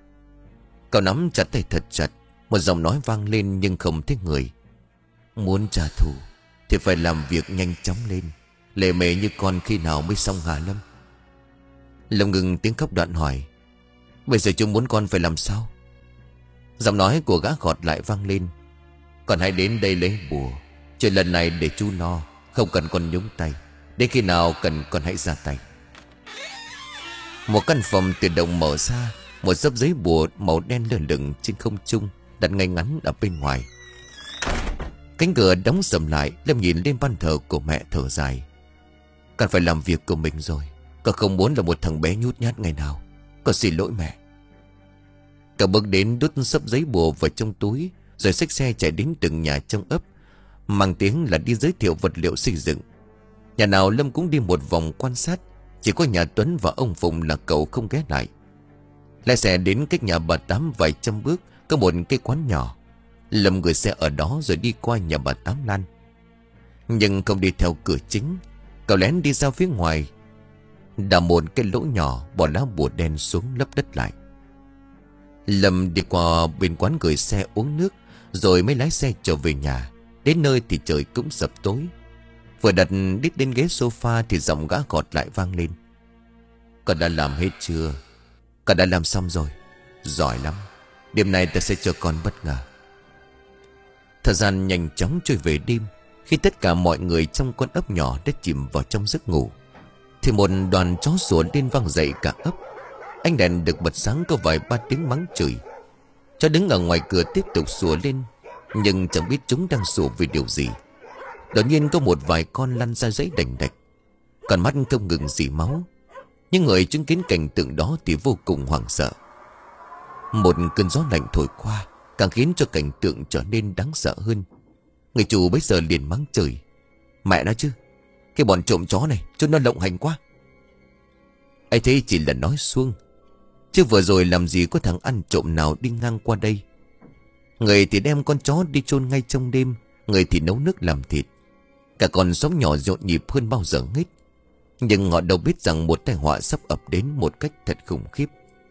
Cậu nắm chặt tay thật chặt. Một giọng nói vang lên nhưng không thấy người. Muốn trả thù thì phải làm việc nhanh chóng lên. Lệ mề như con khi nào mới xong hả Lâm? Lâm ngừng tiếng khóc đoạn hỏi: Bây giờ chú muốn con phải làm sao? Giọng nói của gã gọt lại vang lên: Con hãy đến đây lấy bùa. Chuyện lần này để chú lo, không cần con nhúng tay. Đến khi nào cần con hãy ra tay. Một căn phòng tự động mở ra. Một xấp giấy bùa màu đen lơ lửng trên không trung, đặt ngay ngắn ở bên ngoài. Cánh cửa đóng sầm lại. Lâm nhìn lên ban thờ của mẹ thở dài: Con phải làm việc của mình rồi. Con không muốn là một thằng bé nhút nhát ngày nào. Con xin lỗi mẹ. Cậu bước đến đút xấp giấy bùa vào trong túi, rồi xách xe chạy đến từng nhà trong ấp, mang tiếng là đi giới thiệu vật liệu xây dựng. Nhà nào Lâm cũng đi một vòng quan sát. Chỉ có nhà Tuấn và ông Phụng là cậu không ghé lại. Lái xe đến cách nhà bà Tám vài trăm bước, có một cái quán nhỏ. Lâm gửi xe ở đó rồi đi qua nhà bà Tám Lan. Nhưng không đi theo cửa chính. Cậu lén đi ra phía ngoài, đào một cái lỗ nhỏ, bỏ lá bùa đen xuống lấp đất lại. Lâm đi qua bên quán gửi xe uống nước, rồi mới lái xe trở về nhà. Đến nơi thì trời cũng sập tối. Vừa đặt đít đến ghế sofa thì giọng gã gọt lại vang lên: Con đã làm hết chưa? Con đã làm xong rồi. Giỏi lắm. Đêm nay ta sẽ cho con bất ngờ. Thời gian nhanh chóng trôi về đêm. Khi tất cả mọi người trong con ấp nhỏ đã chìm vào trong giấc ngủ, thì một đoàn chó sủa lên vang dậy cả ấp. Ánh đèn được bật sáng có vài ba tiếng mắng chửi. Chó đứng ở ngoài cửa tiếp tục sủa lên, nhưng chẳng biết chúng đang sủa vì điều gì. Đột nhiên có một vài con lăn ra giấy đành đạch, còn mắt không ngừng rỉ máu. Những người chứng kiến cảnh tượng đó thì vô cùng hoảng sợ. Một cơn gió lạnh thổi qua, càng khiến cho cảnh tượng trở nên đáng sợ hơn. Người chủ bây giờ liền mắng chửi: Mẹ nó chứ, cái bọn trộm chó này cho nó lộng hành quá. Ấy thế chỉ là nói suông, chứ vừa rồi làm gì có thằng ăn trộm nào đi ngang qua đây. Người thì đem con chó đi chôn ngay trong đêm, người thì nấu nước làm thịt. Cả con xóm nhỏ nhộn nhịp hơn bao giờ hết. Nhưng họ đâu biết rằng một tai họa sắp ập đến một cách thật khủng khiếp.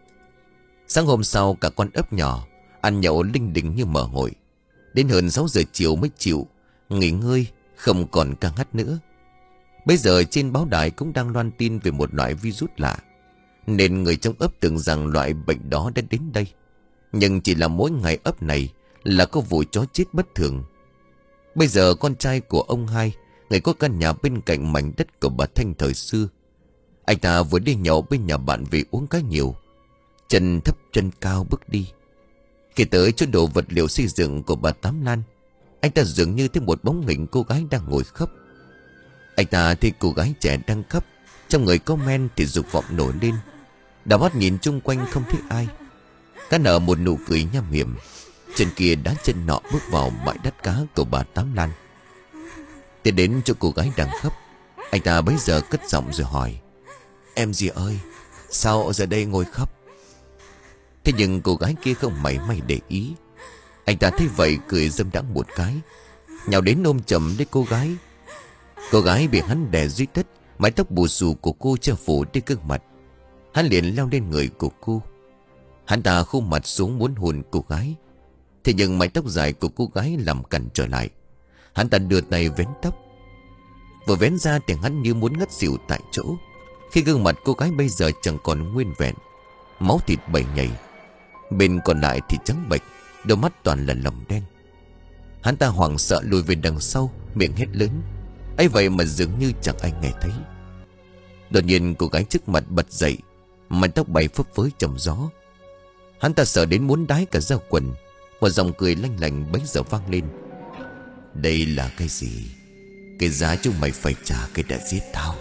Sáng hôm sau cả con ấp nhỏ ăn nhậu linh đình như mở hội. Đến hơn sáu giờ chiều mới chịu nghỉ ngơi, không còn ca ngắt nữa. Bây giờ trên báo đài cũng đang loan tin về một loại virus lạ, nên người trong ấp tưởng rằng loại bệnh đó đã đến đây. Nhưng chỉ là mỗi ngày ấp này là có vụ chó chết bất thường. Bây giờ con trai của ông Hai, người có căn nhà bên cạnh mảnh đất của bà Thanh thời xưa, anh ta vừa đi nhậu bên nhà bạn về uống cá nhiều, chân thấp chân cao bước đi. Khi tới chỗ đồ vật liệu xây dựng của bà Tám Lan, anh ta dường như thấy một bóng hình cô gái đang ngồi khóc. Anh ta thấy cô gái trẻ đang khóc, trong người có men thì dục vọng nổi lên. Đảo mắt nhìn chung quanh không thấy ai. Cá nở một nụ cười nham hiểm, chân kia đá chân nọ bước vào bãi đất cá của bà Tám Lan. Tiến đến chỗ cô gái đang khóc, anh ta bấy giờ cất giọng rồi hỏi: Em gì ơi, sao giờ đây ngồi khóc? Thế nhưng cô gái kia không mảy may để ý. Anh ta thấy vậy cười dâm đãng một cái, nhào đến ôm chầm lấy cô gái. Cô gái bị hắn đè dưới đất, mái tóc bù xù của cô che phủ trên gương mặt. Hắn liền leo lên người của cô. Hắn ta khô mặt xuống muốn hôn cô gái. Thế nhưng mái tóc dài của cô gái làm cản trở lại. Hắn ta đưa tay vén tóc. Vừa vén ra thì hắn như muốn ngất xỉu tại chỗ, khi gương mặt cô gái bây giờ chẳng còn nguyên vẹn, máu thịt bầy nhầy. Bên còn lại thì trắng bệch, đôi mắt toàn là lồng đen. Hắn ta hoảng sợ lùi về đằng sau, miệng hét lớn. ấy vậy mà dường như chẳng ai nghe thấy. Đột nhiên cô gái trước mặt bật dậy, mái tóc bay phấp phới trong gió. Hắn ta sợ đến muốn đái cả da quần. Một dòng cười lanh lành bấy giờ vang lên: Đây là cái gì? Cái giá chúng mày phải trả cái đã giết tao.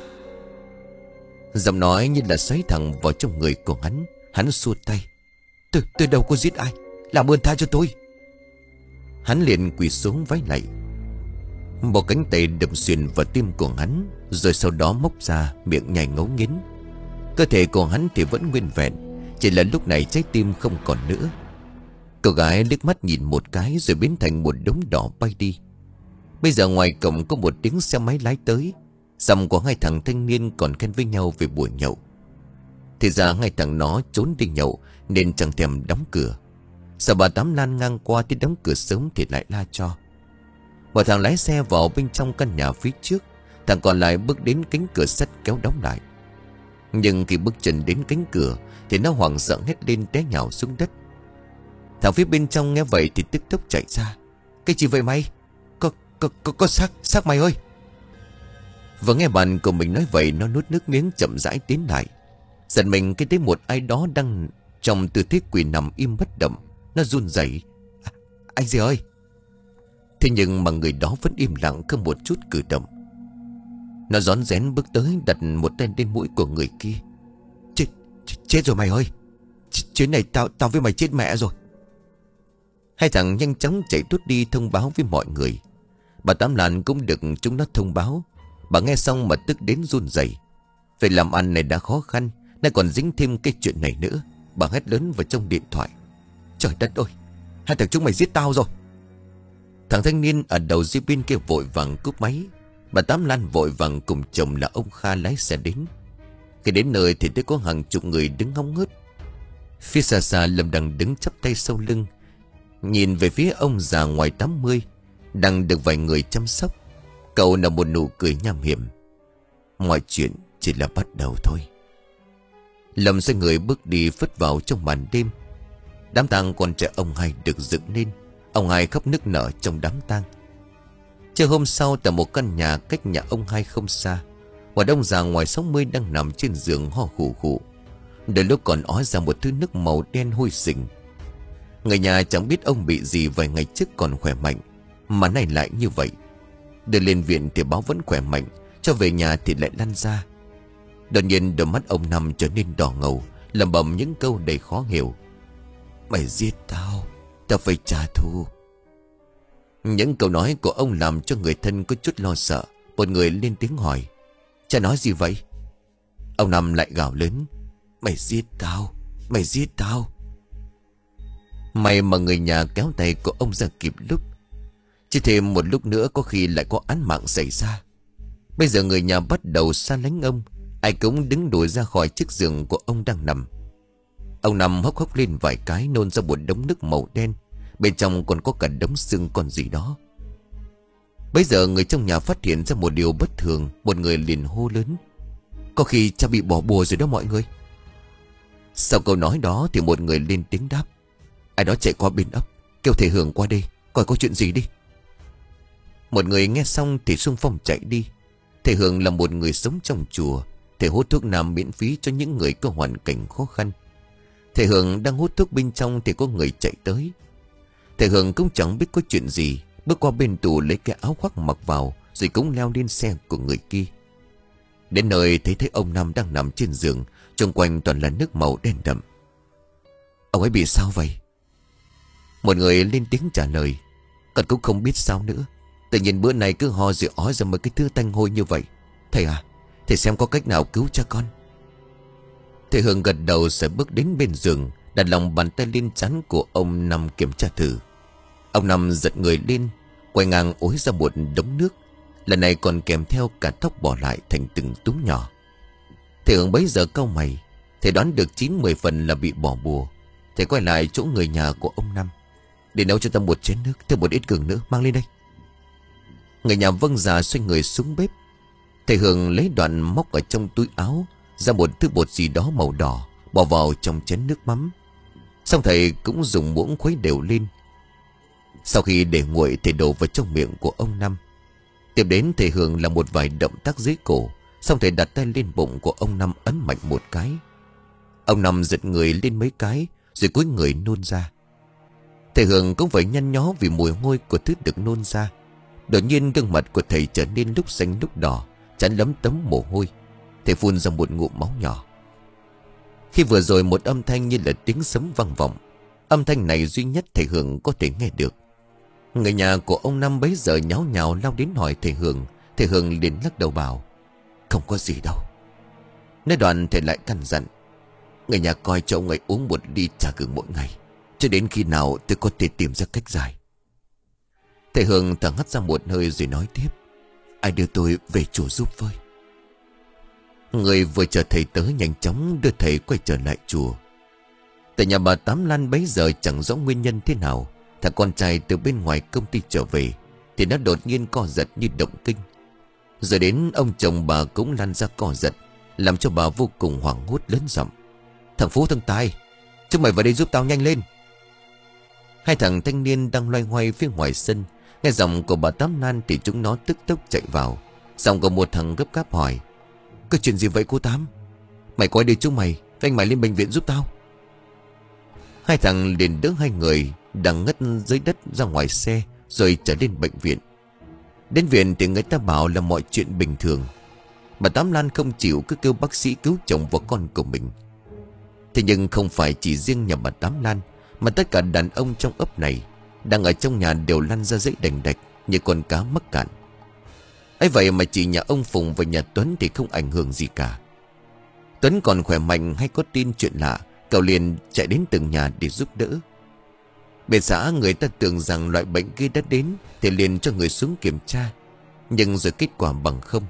Giọng nói như là xoáy thẳng vào trong người của hắn. Hắn xua tay: Tôi, tôi đâu có giết ai, làm ơn tha cho tôi. Hắn liền quỳ xuống vái lạy. Một cánh tay đâm xuyên vào tim của hắn, rồi sau đó móc ra, miệng nhai ngấu nghiến. Cơ thể của hắn thì vẫn nguyên vẹn, chỉ là lúc này trái tim không còn nữa. Cô gái liếc mắt nhìn một cái rồi biến thành một đống đỏ bay đi. Bây giờ ngoài cổng có một tiếng xe máy lái tới. Dòng của hai thằng thanh niên còn khen với nhau về buổi nhậu. Thì ra hai thằng nó trốn đi nhậu nên chẳng thèm đóng cửa. Sợ bà Tám Lan ngang qua thì đóng cửa sớm thì lại la cho. Một thằng lái xe vào bên trong căn nhà phía trước, thằng còn lại bước đến cánh cửa sắt kéo đóng lại. Nhưng khi bước chân đến cánh cửa thì nó hoảng sợ hét lên, té nhào xuống đất. Thằng phía bên trong nghe vậy thì tức tốc chạy ra. Cái gì vậy mày? Có, có, có, có xác, xác mày ơi. Vừa nghe bạn của mình nói vậy, nó nuốt nước miếng chậm rãi tiến lại. Giật mình khi thấy một ai đó đang trong tư thế quỳ nằm im bất động. Nó run rẩy. À, anh gì ơi? Thế nhưng mà người đó vẫn im lặng, không một chút cử động. Nó rón rén bước tới, đặt một tay lên mũi của người kia. Chết, chết, chết rồi mày ơi. Ch Chuyến này tao tao với mày chết mẹ rồi. Hai thằng nhanh chóng chạy tuốt đi thông báo với mọi người. Bà Tám Lan cũng được chúng nó thông báo. Bà nghe xong mà tức đến run rẩy. Về làm ăn này đã khó khăn, nay còn dính thêm cái chuyện này nữa. Bà hét lớn vào trong điện thoại. Trời đất ơi, hai thằng chúng mày giết tao rồi. Thằng thanh niên ở đầu dây bên kia vội vàng cúp máy. Bà Tám Lan vội vàng cùng chồng là ông Kha lái xe đến. Khi đến nơi thì thấy có hàng chục người đứng ngóng ngớt. Phía xa xa Lâm đang đứng chắp tay sau lưng, nhìn về phía ông già ngoài tám mươi, đang được vài người chăm sóc. Cậu là một nụ cười nham hiểm. Mọi chuyện chỉ là bắt đầu thôi. Lâm xoay người bước đi phất vào trong màn đêm. Đám tang con trai ông Hai được dựng lên. Ông Hai khóc nức nở trong đám tang. Trưa hôm sau, tại một căn nhà cách nhà ông Hai không xa, một ông già ngoài sáu mươi đang nằm trên giường ho khủ khủ. Đôi lúc còn ói ra một thứ nước màu đen hôi sình. Người nhà chẳng biết ông bị gì, vài ngày trước còn khỏe mạnh, mà nay lại như vậy. Đưa lên viện thì báo vẫn khỏe mạnh, cho về nhà thì lại lăn ra. Đột nhiên đôi mắt ông Năm trở nên đỏ ngầu, lẩm bẩm những câu đầy khó hiểu. Mày giết tao, tao phải trả thù. Những câu nói của ông làm cho người thân có chút lo sợ. Một người lên tiếng hỏi. Cha nói gì vậy? Ông Năm lại gào lớn. Mày giết tao, mày giết tao. May mà người nhà kéo tay của ông ra kịp lúc, chứ thêm một lúc nữa có khi lại có án mạng xảy ra. Bây giờ người nhà bắt đầu xa lánh ông. Ai cũng đứng đuổi ra khỏi chiếc giường của ông đang nằm. Ông Năm hốc hốc lên vài cái, nôn ra một đống nước màu đen. Bên trong còn có cả đống xương con gì đó. Bây giờ người trong nhà phát hiện ra một điều bất thường. Một người liền hô lớn. Có khi cha bị bỏ bùa rồi đó mọi người. Sau câu nói đó thì một người lên tiếng đáp. Ai đó chạy qua bên ấp, kêu thầy Hường qua đây coi có chuyện gì đi. Một người nghe xong thì xung phong chạy đi. Thầy Hường là một người sống trong chùa. Thầy hút thuốc nam miễn phí cho những người có hoàn cảnh khó khăn. Thầy Hường đang hút thuốc bên trong thì có người chạy tới. Thầy Hường cũng chẳng biết có chuyện gì, bước qua bên tủ lấy cái áo khoác mặc vào, rồi cũng leo lên xe của người kia. Đến nơi thấy thấy ông Năm đang nằm trên giường, xung quanh toàn là nước màu đen đậm. Ông ấy bị sao vậy? Một người lên tiếng trả lời. Con cũng không biết sao nữa. Tự nhiên bữa nay cứ ho rồi ói ra mấy cái thứ tanh hôi như vậy. Thầy à, thầy xem có cách nào cứu cho con. Thầy Hường gật đầu rồi bước đến bên giường, đặt lòng bàn tay lên trán của ông Năm kiểm tra thử. Ông Năm giật người lên, quay ngang ối ra một đống nước. Lần này còn kèm theo cả tóc bỏ lại thành từng túm nhỏ. Thầy Hường bấy giờ cau mày. Thầy đoán được chín mười phần là bị bỏ bùa. Thầy quay lại chỗ người nhà của ông Năm. Để nấu cho ta một chén nước, thêm một ít gừng nữa, mang lên đây. Người nhà vâng dạ xoay người xuống bếp. Thầy Hường lấy đoạn móc ở trong túi áo ra một thứ bột gì đó màu đỏ, bỏ vào trong chén nước mắm. Xong thầy cũng dùng muỗng khuấy đều lên. Sau khi để nguội, thầy đổ vào trong miệng của ông Năm. Tiếp đến thầy Hường làm một vài động tác dưới cổ. Xong thầy đặt tay lên bụng của ông Năm, ấn mạnh một cái. Ông Năm giật người lên mấy cái, rồi cúi người nôn ra. Thầy Hường cũng phải nhăn nhó vì mùi hôi của thứ được nôn ra. Đột nhiên gương mặt của thầy trở nên lúc xanh lúc đỏ, chán lấm tấm mồ hôi. Thầy phun ra một ngụm máu nhỏ. Khi vừa rồi một âm thanh như là tiếng sấm vang vọng. Âm thanh này duy nhất thầy Hường có thể nghe được. Người nhà của ông Năm bấy giờ nháo nhào lao đến hỏi thầy Hường. Thầy Hường liền lắc đầu bảo không có gì đâu. Nói đoạn thầy lại căn dặn. Người nhà coi cho ông ấy uống một ly trà gừng mỗi ngày, cho đến khi nào tôi có thể tìm ra cách giải. Thầy Hường thở hắt ra một hơi rồi nói tiếp. Ai đưa tôi về chùa giúp với. Người vừa chờ thầy tới nhanh chóng đưa thầy quay trở lại chùa. Tại nhà bà Tám Lan bấy giờ chẳng rõ nguyên nhân thế nào, thằng con trai từ bên ngoài công ty trở về, thì nó đột nhiên co giật như động kinh. Rồi đến ông chồng bà cũng lăn ra co giật, làm cho bà vô cùng hoảng hốt lớn giọng: "Thằng Phú thằng Tài, chúng mày vào đây giúp tao nhanh lên." Hai thằng thanh niên đang loay hoay phía ngoài sân, nghe giọng của bà Tám Lan thì chúng nó tức tốc chạy vào. Giọng của một thằng gấp gáp hỏi: "Có chuyện gì vậy cô Tám? Mày qua đây chúng mày, anh mày lên bệnh viện giúp tao." Hai thằng liền đỡ hai người đang ngất dưới đất ra ngoài xe, rồi trở lên bệnh viện. Đến viện thì người ta bảo là mọi chuyện bình thường. Bà Tám Lan không chịu, cứ kêu bác sĩ cứu chồng và con của mình. Thế nhưng không phải chỉ riêng nhà bà Tám Lan, mà tất cả đàn ông trong ấp này đang ở trong nhà đều lăn ra dãy đành đạch như con cá mắc cạn. ấy vậy mà chỉ nhà ông Phùng và nhà Tuấn thì không ảnh hưởng gì cả. Tuấn còn khỏe mạnh hay có tin chuyện lạ, cậu liền chạy đến từng nhà để giúp đỡ. Bên xã người ta tưởng rằng loại bệnh kia đã đến thì liền cho người xuống kiểm tra, nhưng rồi kết quả bằng không.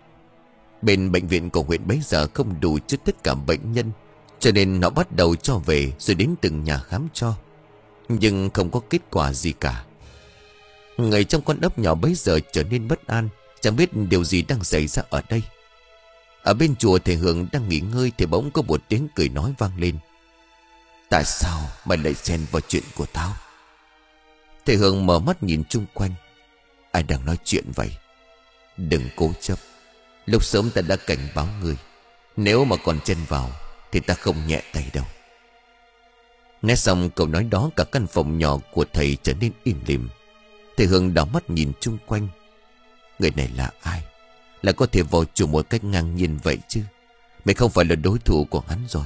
Bên bệnh viện của huyện bấy giờ không đủ cho tất cả bệnh nhân, cho nên nó bắt đầu cho về rồi đến từng nhà khám cho, nhưng không có kết quả gì cả. Người trong con ấp nhỏ bấy giờ trở nên bất an, chẳng biết điều gì đang xảy ra ở đây. Ở bên chùa thầy Hường đang nghỉ ngơi thì bỗng có một tiếng cười nói vang lên: "Tại sao mày lại xen vào chuyện của tao?" Thầy Hường mở mắt nhìn chung quanh: "Ai đang nói chuyện vậy? Đừng cố chấp. Lúc sớm ta đã cảnh báo ngươi, nếu mà còn chen vào thì ta không nhẹ tay đâu." Nghe xong câu nói đó, cả căn phòng nhỏ của thầy trở nên im lìm. Thầy Hường đảo mắt nhìn chung quanh. Người này là ai? Là có thể vào chùa một cách ngang nhiên vậy chứ? Mày không phải là đối thủ của hắn rồi.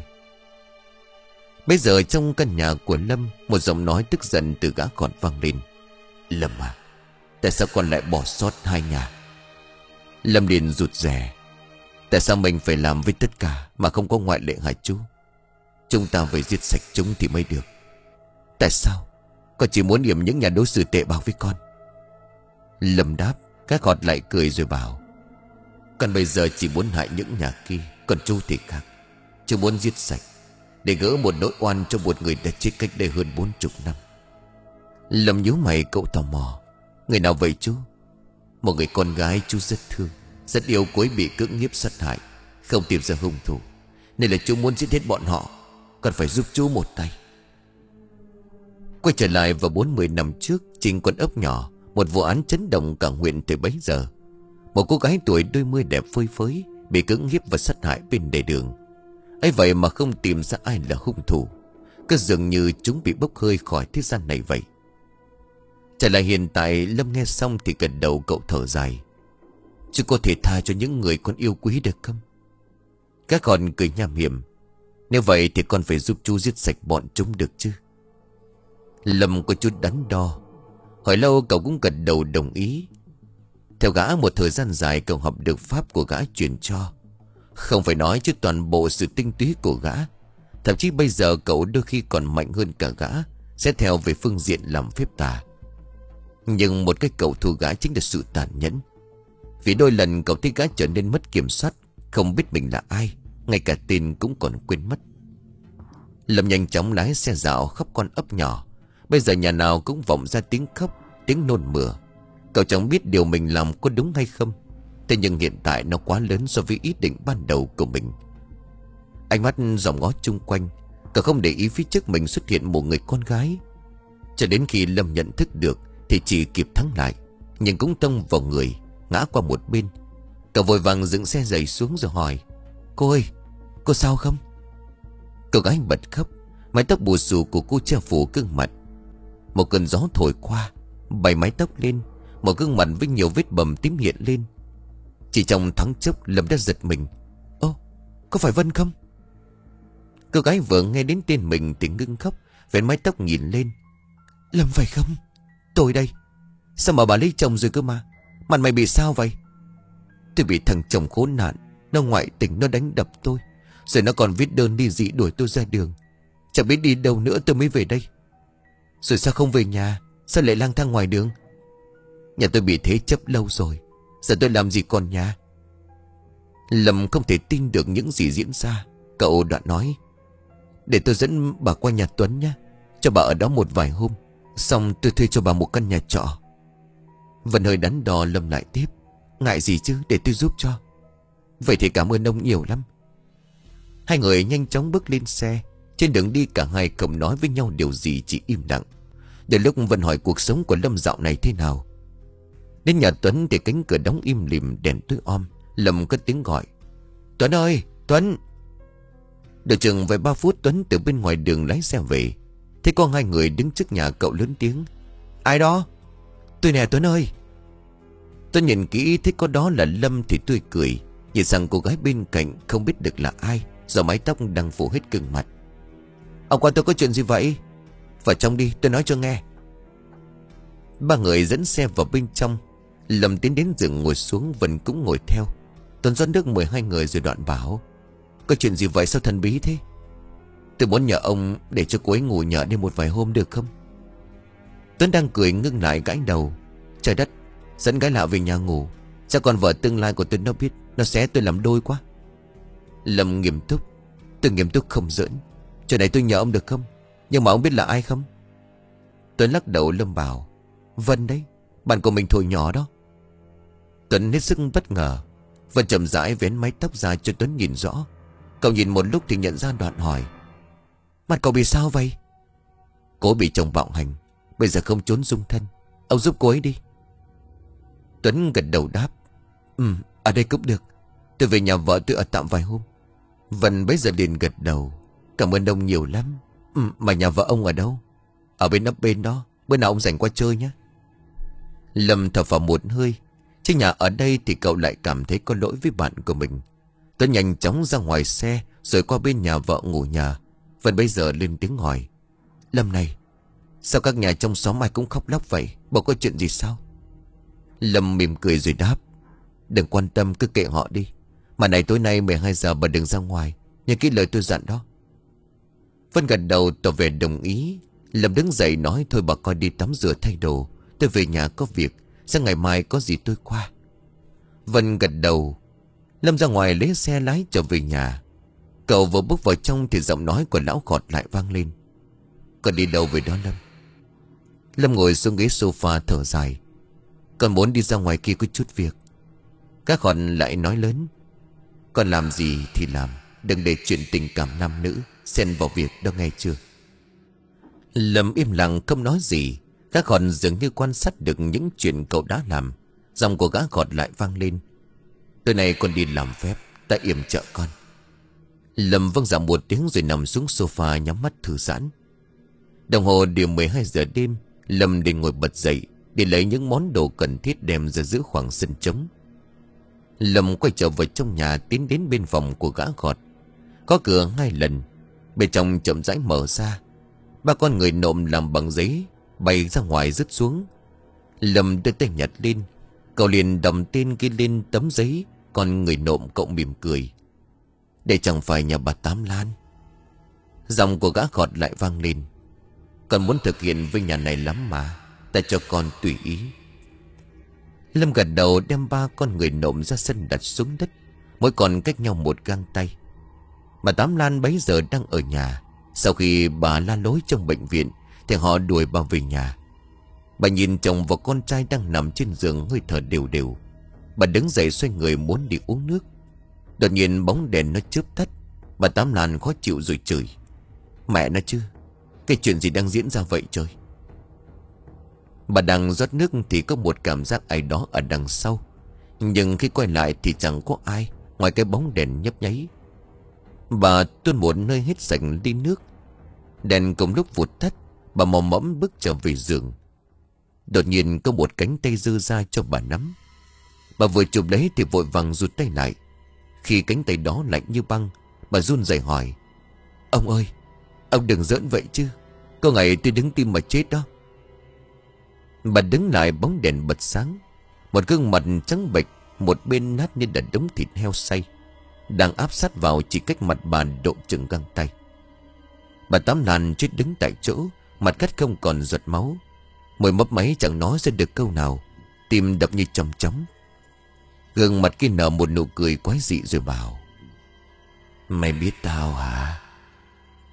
Bây giờ trong căn nhà của Lâm, một giọng nói tức giận từ gã còn vang lên: "Lâm à, tại sao con lại bỏ sót hai nhà?" Lâm liền rụt rè: "Tại sao mình phải làm với tất cả mà không có ngoại lệ hả chú? Chúng ta phải giết sạch chúng thì mới được. Tại sao? Con chỉ muốn điểm những nhà đối xử tệ bạc với con." Lâm đáp, các gọt lại cười rồi bảo: "Con bây giờ chỉ muốn hại những nhà kia, còn chú thì khác. Chú muốn giết sạch để gỡ một nỗi oan cho một người đã chết cách đây hơn bốn chục năm." Lâm nhíu mày, cậu tò mò: "Người nào vậy chú?" "Một người con gái chú rất thương, rất yêu cô ấy bị cưỡng hiếp sát hại, không tìm ra hung thủ, nên là chú muốn giết hết bọn họ. Con phải giúp chú một tay." Quay trở lại vào bốn mươi năm trước, trên con ấp nhỏ, một vụ án chấn động cả huyện thời bấy giờ. Một cô gái tuổi đôi mươi đẹp phơi phới bị cưỡng hiếp và sát hại bên lề đường. ấy vậy mà không tìm ra ai là hung thủ, cứ dường như chúng bị bốc hơi khỏi thế gian này vậy. Trở lại hiện tại, Lâm nghe xong thì gật đầu, cậu thở dài: "Chú có thể tha cho những người con yêu quý được không?" Các con cười nham hiểm: "Nếu vậy thì con phải giúp chú giết sạch bọn chúng được chứ?" Lâm có chút đắn đo, hỏi lâu cậu cũng gật đầu đồng ý. Theo gã, một thời gian dài cậu học được pháp của gã truyền cho. Không phải nói chứ toàn bộ sự tinh túy của gã, thậm chí bây giờ cậu đôi khi còn mạnh hơn cả gã, sẽ theo về phương diện làm phép tà. Nhưng một cái cậu thù gã chính là sự tàn nhẫn. Vì đôi lần cậu thấy gã trở nên mất kiểm soát, không biết mình là ai, ngay cả tên cũng còn quên mất. Lâm nhanh chóng lái xe dạo khắp con ấp nhỏ. Bây giờ nhà nào cũng vọng ra tiếng khóc, tiếng nôn mửa. Cậu chẳng biết điều mình làm có đúng hay không, thế nhưng hiện tại nó quá lớn so với ý định ban đầu của mình. Ánh mắt dòm ngó chung quanh, cậu không để ý phía trước mình xuất hiện một người con gái. Cho đến khi Lâm nhận thức được thì chỉ kịp thắng lại, nhưng cũng tông vào người, ngã qua một bên. Cậu vội vàng dựng xe giày xuống rồi hỏi: "Cô ơi, cô sao không?" Cô gái bật khóc, mái tóc bù xù của cô che phủ gương mặt. Một cơn gió thổi qua, bay mái tóc lên, một gương mặt với nhiều vết bầm tím hiện lên. Chỉ trong thoáng chốc, Lâm đã giật mình: "Ô, có phải Vân không?" Cô gái vừa nghe đến tên mình thì ngưng khóc, vén mái tóc nhìn lên: "Lâm phải không? Tôi đây. Sao mà bà lấy chồng rồi cơ mà? Mặt mày bị sao vậy?" "Tôi bị thằng chồng khốn nạn, nó ngoại tình, nó đánh đập tôi, rồi nó còn viết đơn ly dị đuổi tôi ra đường. Chẳng biết đi đâu nữa tôi mới về đây." "Rồi sao không về nhà? Sao lại lang thang ngoài đường?" "Nhà tôi bị thế chấp lâu rồi, giờ tôi làm gì còn nhà." Lâm không thể tin được những gì diễn ra. Cậu đoạn nói: "Để tôi dẫn bà qua nhà Tuấn nhé, cho bà ở đó một vài hôm, xong tôi thuê cho bà một căn nhà trọ." Vân hơi đắn đo. Lâm lại tiếp: Ngại gì chứ, để tôi giúp cho. Vậy thì cảm ơn ông nhiều lắm. Hai người nhanh chóng bước lên xe. Trên đường đi cả hai không nói với nhau điều gì, chỉ im lặng. Đến lúc Vân hỏi cuộc sống của Lâm dạo này thế nào. Đến nhà Tuấn thì cánh cửa đóng im lìm, đèn tối om. Lâm cất tiếng gọi: Tuấn ơi, Tuấn. Được chừng vài ba phút, Tuấn từ bên ngoài đường lái xe về. Thấy có hai người đứng trước nhà cậu lớn tiếng: Ai đó? Tôi nè Tuấn ơi. Tuấn nhìn kỹ thấy có đó là Lâm thì tươi cười. Nhìn sang cô gái bên cạnh không biết được là ai, do mái tóc đang phủ hết gương mặt. Ông qua tôi có chuyện gì vậy? Vào trong đi, tôi nói cho nghe. Ba người dẫn xe vào bên trong. Lâm tiến đến giường ngồi xuống, Vân cũng ngồi theo. Tuấn rót nước mời hai người rồi đoạn bảo: Có chuyện gì vậy, sao thần bí thế? Tôi muốn nhờ ông để cho cô ấy ngủ nhờ đi một vài hôm được không? Tuấn đang cười ngưng lại gãi đầu. Trời đất, dẫn gái lạ về nhà ngủ, chắc con vợ tương lai của tôi nó biết, nó xé tôi làm đôi quá. Lâm nghiêm túc: Tôi nghiêm túc không giỡn. Chuyện này tôi nhờ ông được không? Nhưng mà ông biết là ai không? Tuấn lắc đầu. Lâm bảo: Vân đấy, bạn của mình hồi nhỏ đó. Tuấn hết sức bất ngờ. Vân chậm rãi vén mái tóc ra cho Tuấn nhìn rõ. Cậu nhìn một lúc thì nhận ra, đoạn hỏi: Mặt cậu bị sao vậy? Cô bị chồng bạo hành, bây giờ không trốn dung thân. Ông giúp cô ấy đi. Tuấn gật đầu đáp: Ừ, ở đây cũng được. Tôi về nhà vợ tôi ở tạm vài hôm. Vân bấy giờ liền gật đầu: Cảm ơn ông nhiều lắm. Ừ, mà nhà vợ ông ở đâu? Ở bên ấp bên đó, bữa nào ông rảnh qua chơi nhé. Lâm thở phào một hơi. Trên nhà ở đây thì cậu lại cảm thấy có lỗi với bạn của mình. Tuấn nhanh chóng ra ngoài xe rồi qua bên nhà vợ ngủ nhà. Vân bây giờ lên tiếng hỏi: Lâm này, sao các nhà trong xóm ai cũng khóc lóc vậy? Bộ có chuyện gì sao? Lâm mỉm cười rồi đáp: Đừng quan tâm, cứ kệ họ đi. Mà này, tối nay mười hai giờ bà đừng ra ngoài, nhớ kỹ lời tôi dặn đó. Vân gật đầu tỏ vẻ đồng ý. Lâm đứng dậy nói: Thôi bà coi đi tắm rửa thay đồ, tôi về nhà có việc, sáng ngày mai có gì tôi qua. Vân gật đầu. Lâm ra ngoài lấy xe lái trở về nhà. Cậu vừa bước vào trong thì giọng nói của lão Khọt lại vang lên: Con đi đâu về đó Lâm? Lâm ngồi xuống ghế sofa thở dài: Con muốn đi ra ngoài kia có chút việc. Các Khọt lại nói lớn: Con làm gì thì làm, đừng để chuyện tình cảm nam nữ xen vào việc đó, nghe chưa? Lâm im lặng không nói gì. Các Khọt dường như quan sát được những chuyện cậu đã làm. Giọng của gã Khọt lại vang lên: Tối nay con đi làm phép, ta yểm trợ con. Lâm vâng dạ một tiếng rồi nằm xuống sofa nhắm mắt thư giãn. Đồng hồ điểm mười hai giờ đêm. Lâm định ngồi bật dậy để lấy những món đồ cần thiết đem ra giữa khoảng sân trống. Lâm quay trở vào trong nhà, tiến đến bên phòng của gã Khọt. Có cửa hai lần. Bên trong chậm rãi mở ra. Ba con người nộm làm bằng giấy bay ra ngoài rớt xuống. Lâm đưa tay nhặt lên. Cậu liền đọc tên ghi lên tấm giấy. Còn người nộm cậu mỉm cười: Đây chẳng phải nhà bà Tám Lan. Giọng của gã Khọt lại vang lên: Con muốn thực hiện với nhà này lắm mà, ta cho con tùy ý. Lâm gật đầu, đem ba con người nộm ra sân đặt xuống đất, mỗi con cách nhau một gang tay. Bà Tám Lan bấy giờ đang ở nhà. Sau khi bà la lối trong bệnh viện thì họ đuổi bà về nhà. Bà nhìn chồng và con trai đang nằm trên giường hơi thở đều đều. Bà đứng dậy xoay người muốn đi uống nước. Đột nhiên bóng đèn nó chớp tắt. Bà Tám Lan khó chịu rồi chửi: Mẹ nó chứ, cái chuyện gì đang diễn ra vậy trời? Bà đang rót nước thì có một cảm giác ai đó ở đằng sau. Nhưng khi quay lại thì chẳng có ai ngoài cái bóng đèn nhấp nháy. Bà tuôn một nơi hết sạch ly nước. Đèn cùng lúc vụt tắt. Bà mò mẫm bước trở về giường. Đột nhiên có một cánh tay giơ ra cho bà nắm. Bà vừa chụp lấy thì vội vàng rụt tay lại. Khi cánh tay đó lạnh như băng, bà run rẩy hỏi: Ông ơi, ông đừng giỡn vậy chứ, có ngày tôi đứng tim mà chết đó. Bà đứng lại, bóng đèn bật sáng. Một gương mặt trắng bệch, một bên nát như là đống thịt heo xay, đang áp sát vào chỉ cách mặt bà độ chừng găng tay. Bà Tám Lan chết đứng tại chỗ, mặt cắt không còn giọt máu, môi mấp máy chẳng nói ra được câu nào, tim đập như chong chóng. Gương mặt kia nở một nụ cười quái dị rồi bảo: Mày biết tao hả?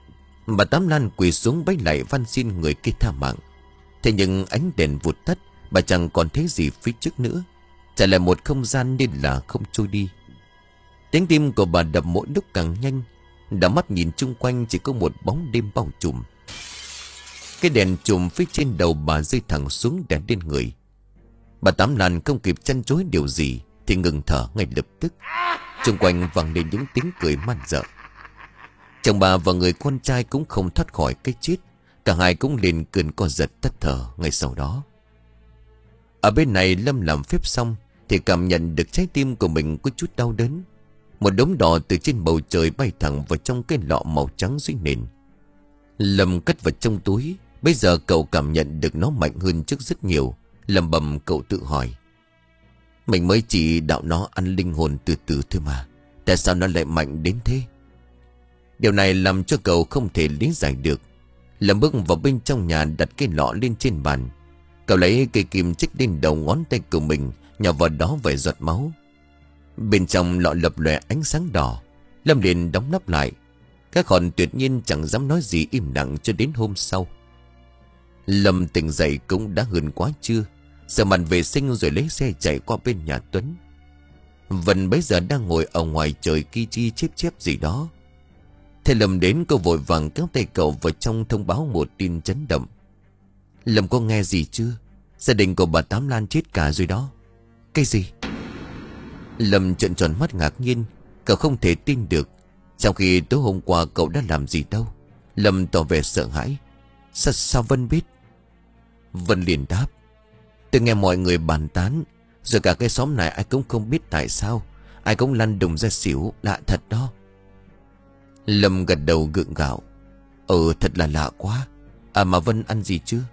Bà Tám Lan quỳ xuống bái lại van xin người kia tha mạng. Thế nhưng ánh đèn vụt tắt, Bà chẳng còn thấy gì phía trước nữa. Trả lại một không gian nên là không trôi đi. Tiếng tim của bà đập mỗi lúc càng nhanh. Đã mắt nhìn chung quanh chỉ có một bóng đêm bao trùm. Cái đèn chùm phía trên đầu bà rơi thẳng xuống đè lên người. Bà Tám Lan không kịp chăn chối điều gì thì ngừng thở ngay lập tức. Xung quanh vang lên những tiếng cười man dợ. Chồng bà và người con trai cũng không thoát khỏi cái chết. Cả hai cũng liền cơn co giật tắt thở ngay sau đó. Ở bên này Lâm làm phép xong thì cảm nhận được trái tim của mình có chút đau đớn. Một đốm đỏ từ trên bầu trời bay thẳng vào trong cái lọ màu trắng dưới nền. Lâm cất vào trong túi. Bây giờ cậu cảm nhận được nó mạnh hơn trước rất nhiều. Lầm bầm cậu tự hỏi, mình mới chỉ đạo nó ăn linh hồn từ từ thôi mà, tại sao nó lại mạnh đến thế? Điều này làm cho cậu không thể lý giải được. Lâm bước vào bên trong nhà, đặt cái lọ lên trên bàn. Cậu lấy cây kim chích lên đầu ngón tay của mình, nhỏ vào đó vài giọt máu. Bên trong lọ lập lòe ánh sáng đỏ. Lâm liền đóng nắp lại. Các hòn tuyệt nhiên chẳng dám nói gì, im lặng cho đến hôm sau. Lâm tỉnh dậy cũng đã hơn quá trưa. Rửa mặt vệ sinh rồi lấy xe chạy qua bên nhà Tuấn. Vân bấy giờ đang ngồi ở ngoài trời ki chi chép chép gì đó. Thế Lâm đến, cô vội vàng kéo tay cậu vào trong thông báo một tin chấn động. Lâm có nghe gì chưa? Gia đình của bà Tám Lan chết cả rồi đó. Cái gì? Lâm trợn tròn mắt ngạc nhiên. Cậu không thể tin được. Trong khi tối hôm qua cậu đã làm gì đâu. Lâm tỏ vẻ sợ hãi. Sao, sao Vân biết? Vân liền đáp, tôi nghe mọi người bàn tán. Rồi cả cái xóm này ai cũng không biết tại sao. Ai cũng lăn đùng ra xỉu. Lạ thật đó. Lâm gật đầu gượng gạo. Ừ, thật là lạ quá. À mà Vân ăn gì chưa?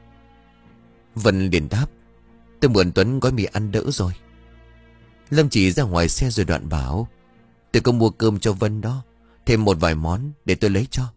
Vân liền đáp, tôi mượn Tuấn gói mì ăn đỡ rồi. Lâm chỉ ra ngoài xe rồi đoạn bảo, tôi có mua cơm cho Vân đó, thêm một vài món để tôi lấy cho.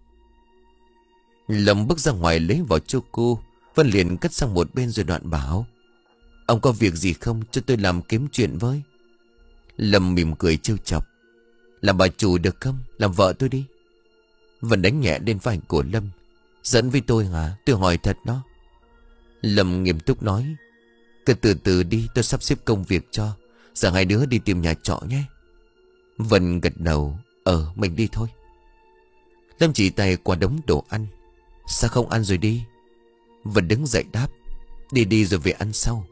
Lâm bước ra ngoài lấy vào cho cô. Vân liền cất sang một bên rồi đoạn bảo, ông có việc gì không, cho tôi làm kiếm chuyện với. Lâm mỉm cười trêu chọc, làm bà chủ được không, làm vợ tôi đi. Vân đánh nhẹ lên vai của Lâm. Dẫn với tôi hả? Tôi hỏi thật đó. Lâm nghiêm túc nói, cứ từ từ đi, tôi sắp xếp công việc cho. Giờ hai đứa đi tìm nhà trọ nhé. Vân gật đầu, Ờ mình đi thôi. Lâm chỉ tay qua đống đồ ăn. Sao không ăn rồi đi? Vân đứng dậy đáp, đi đi rồi về ăn sau.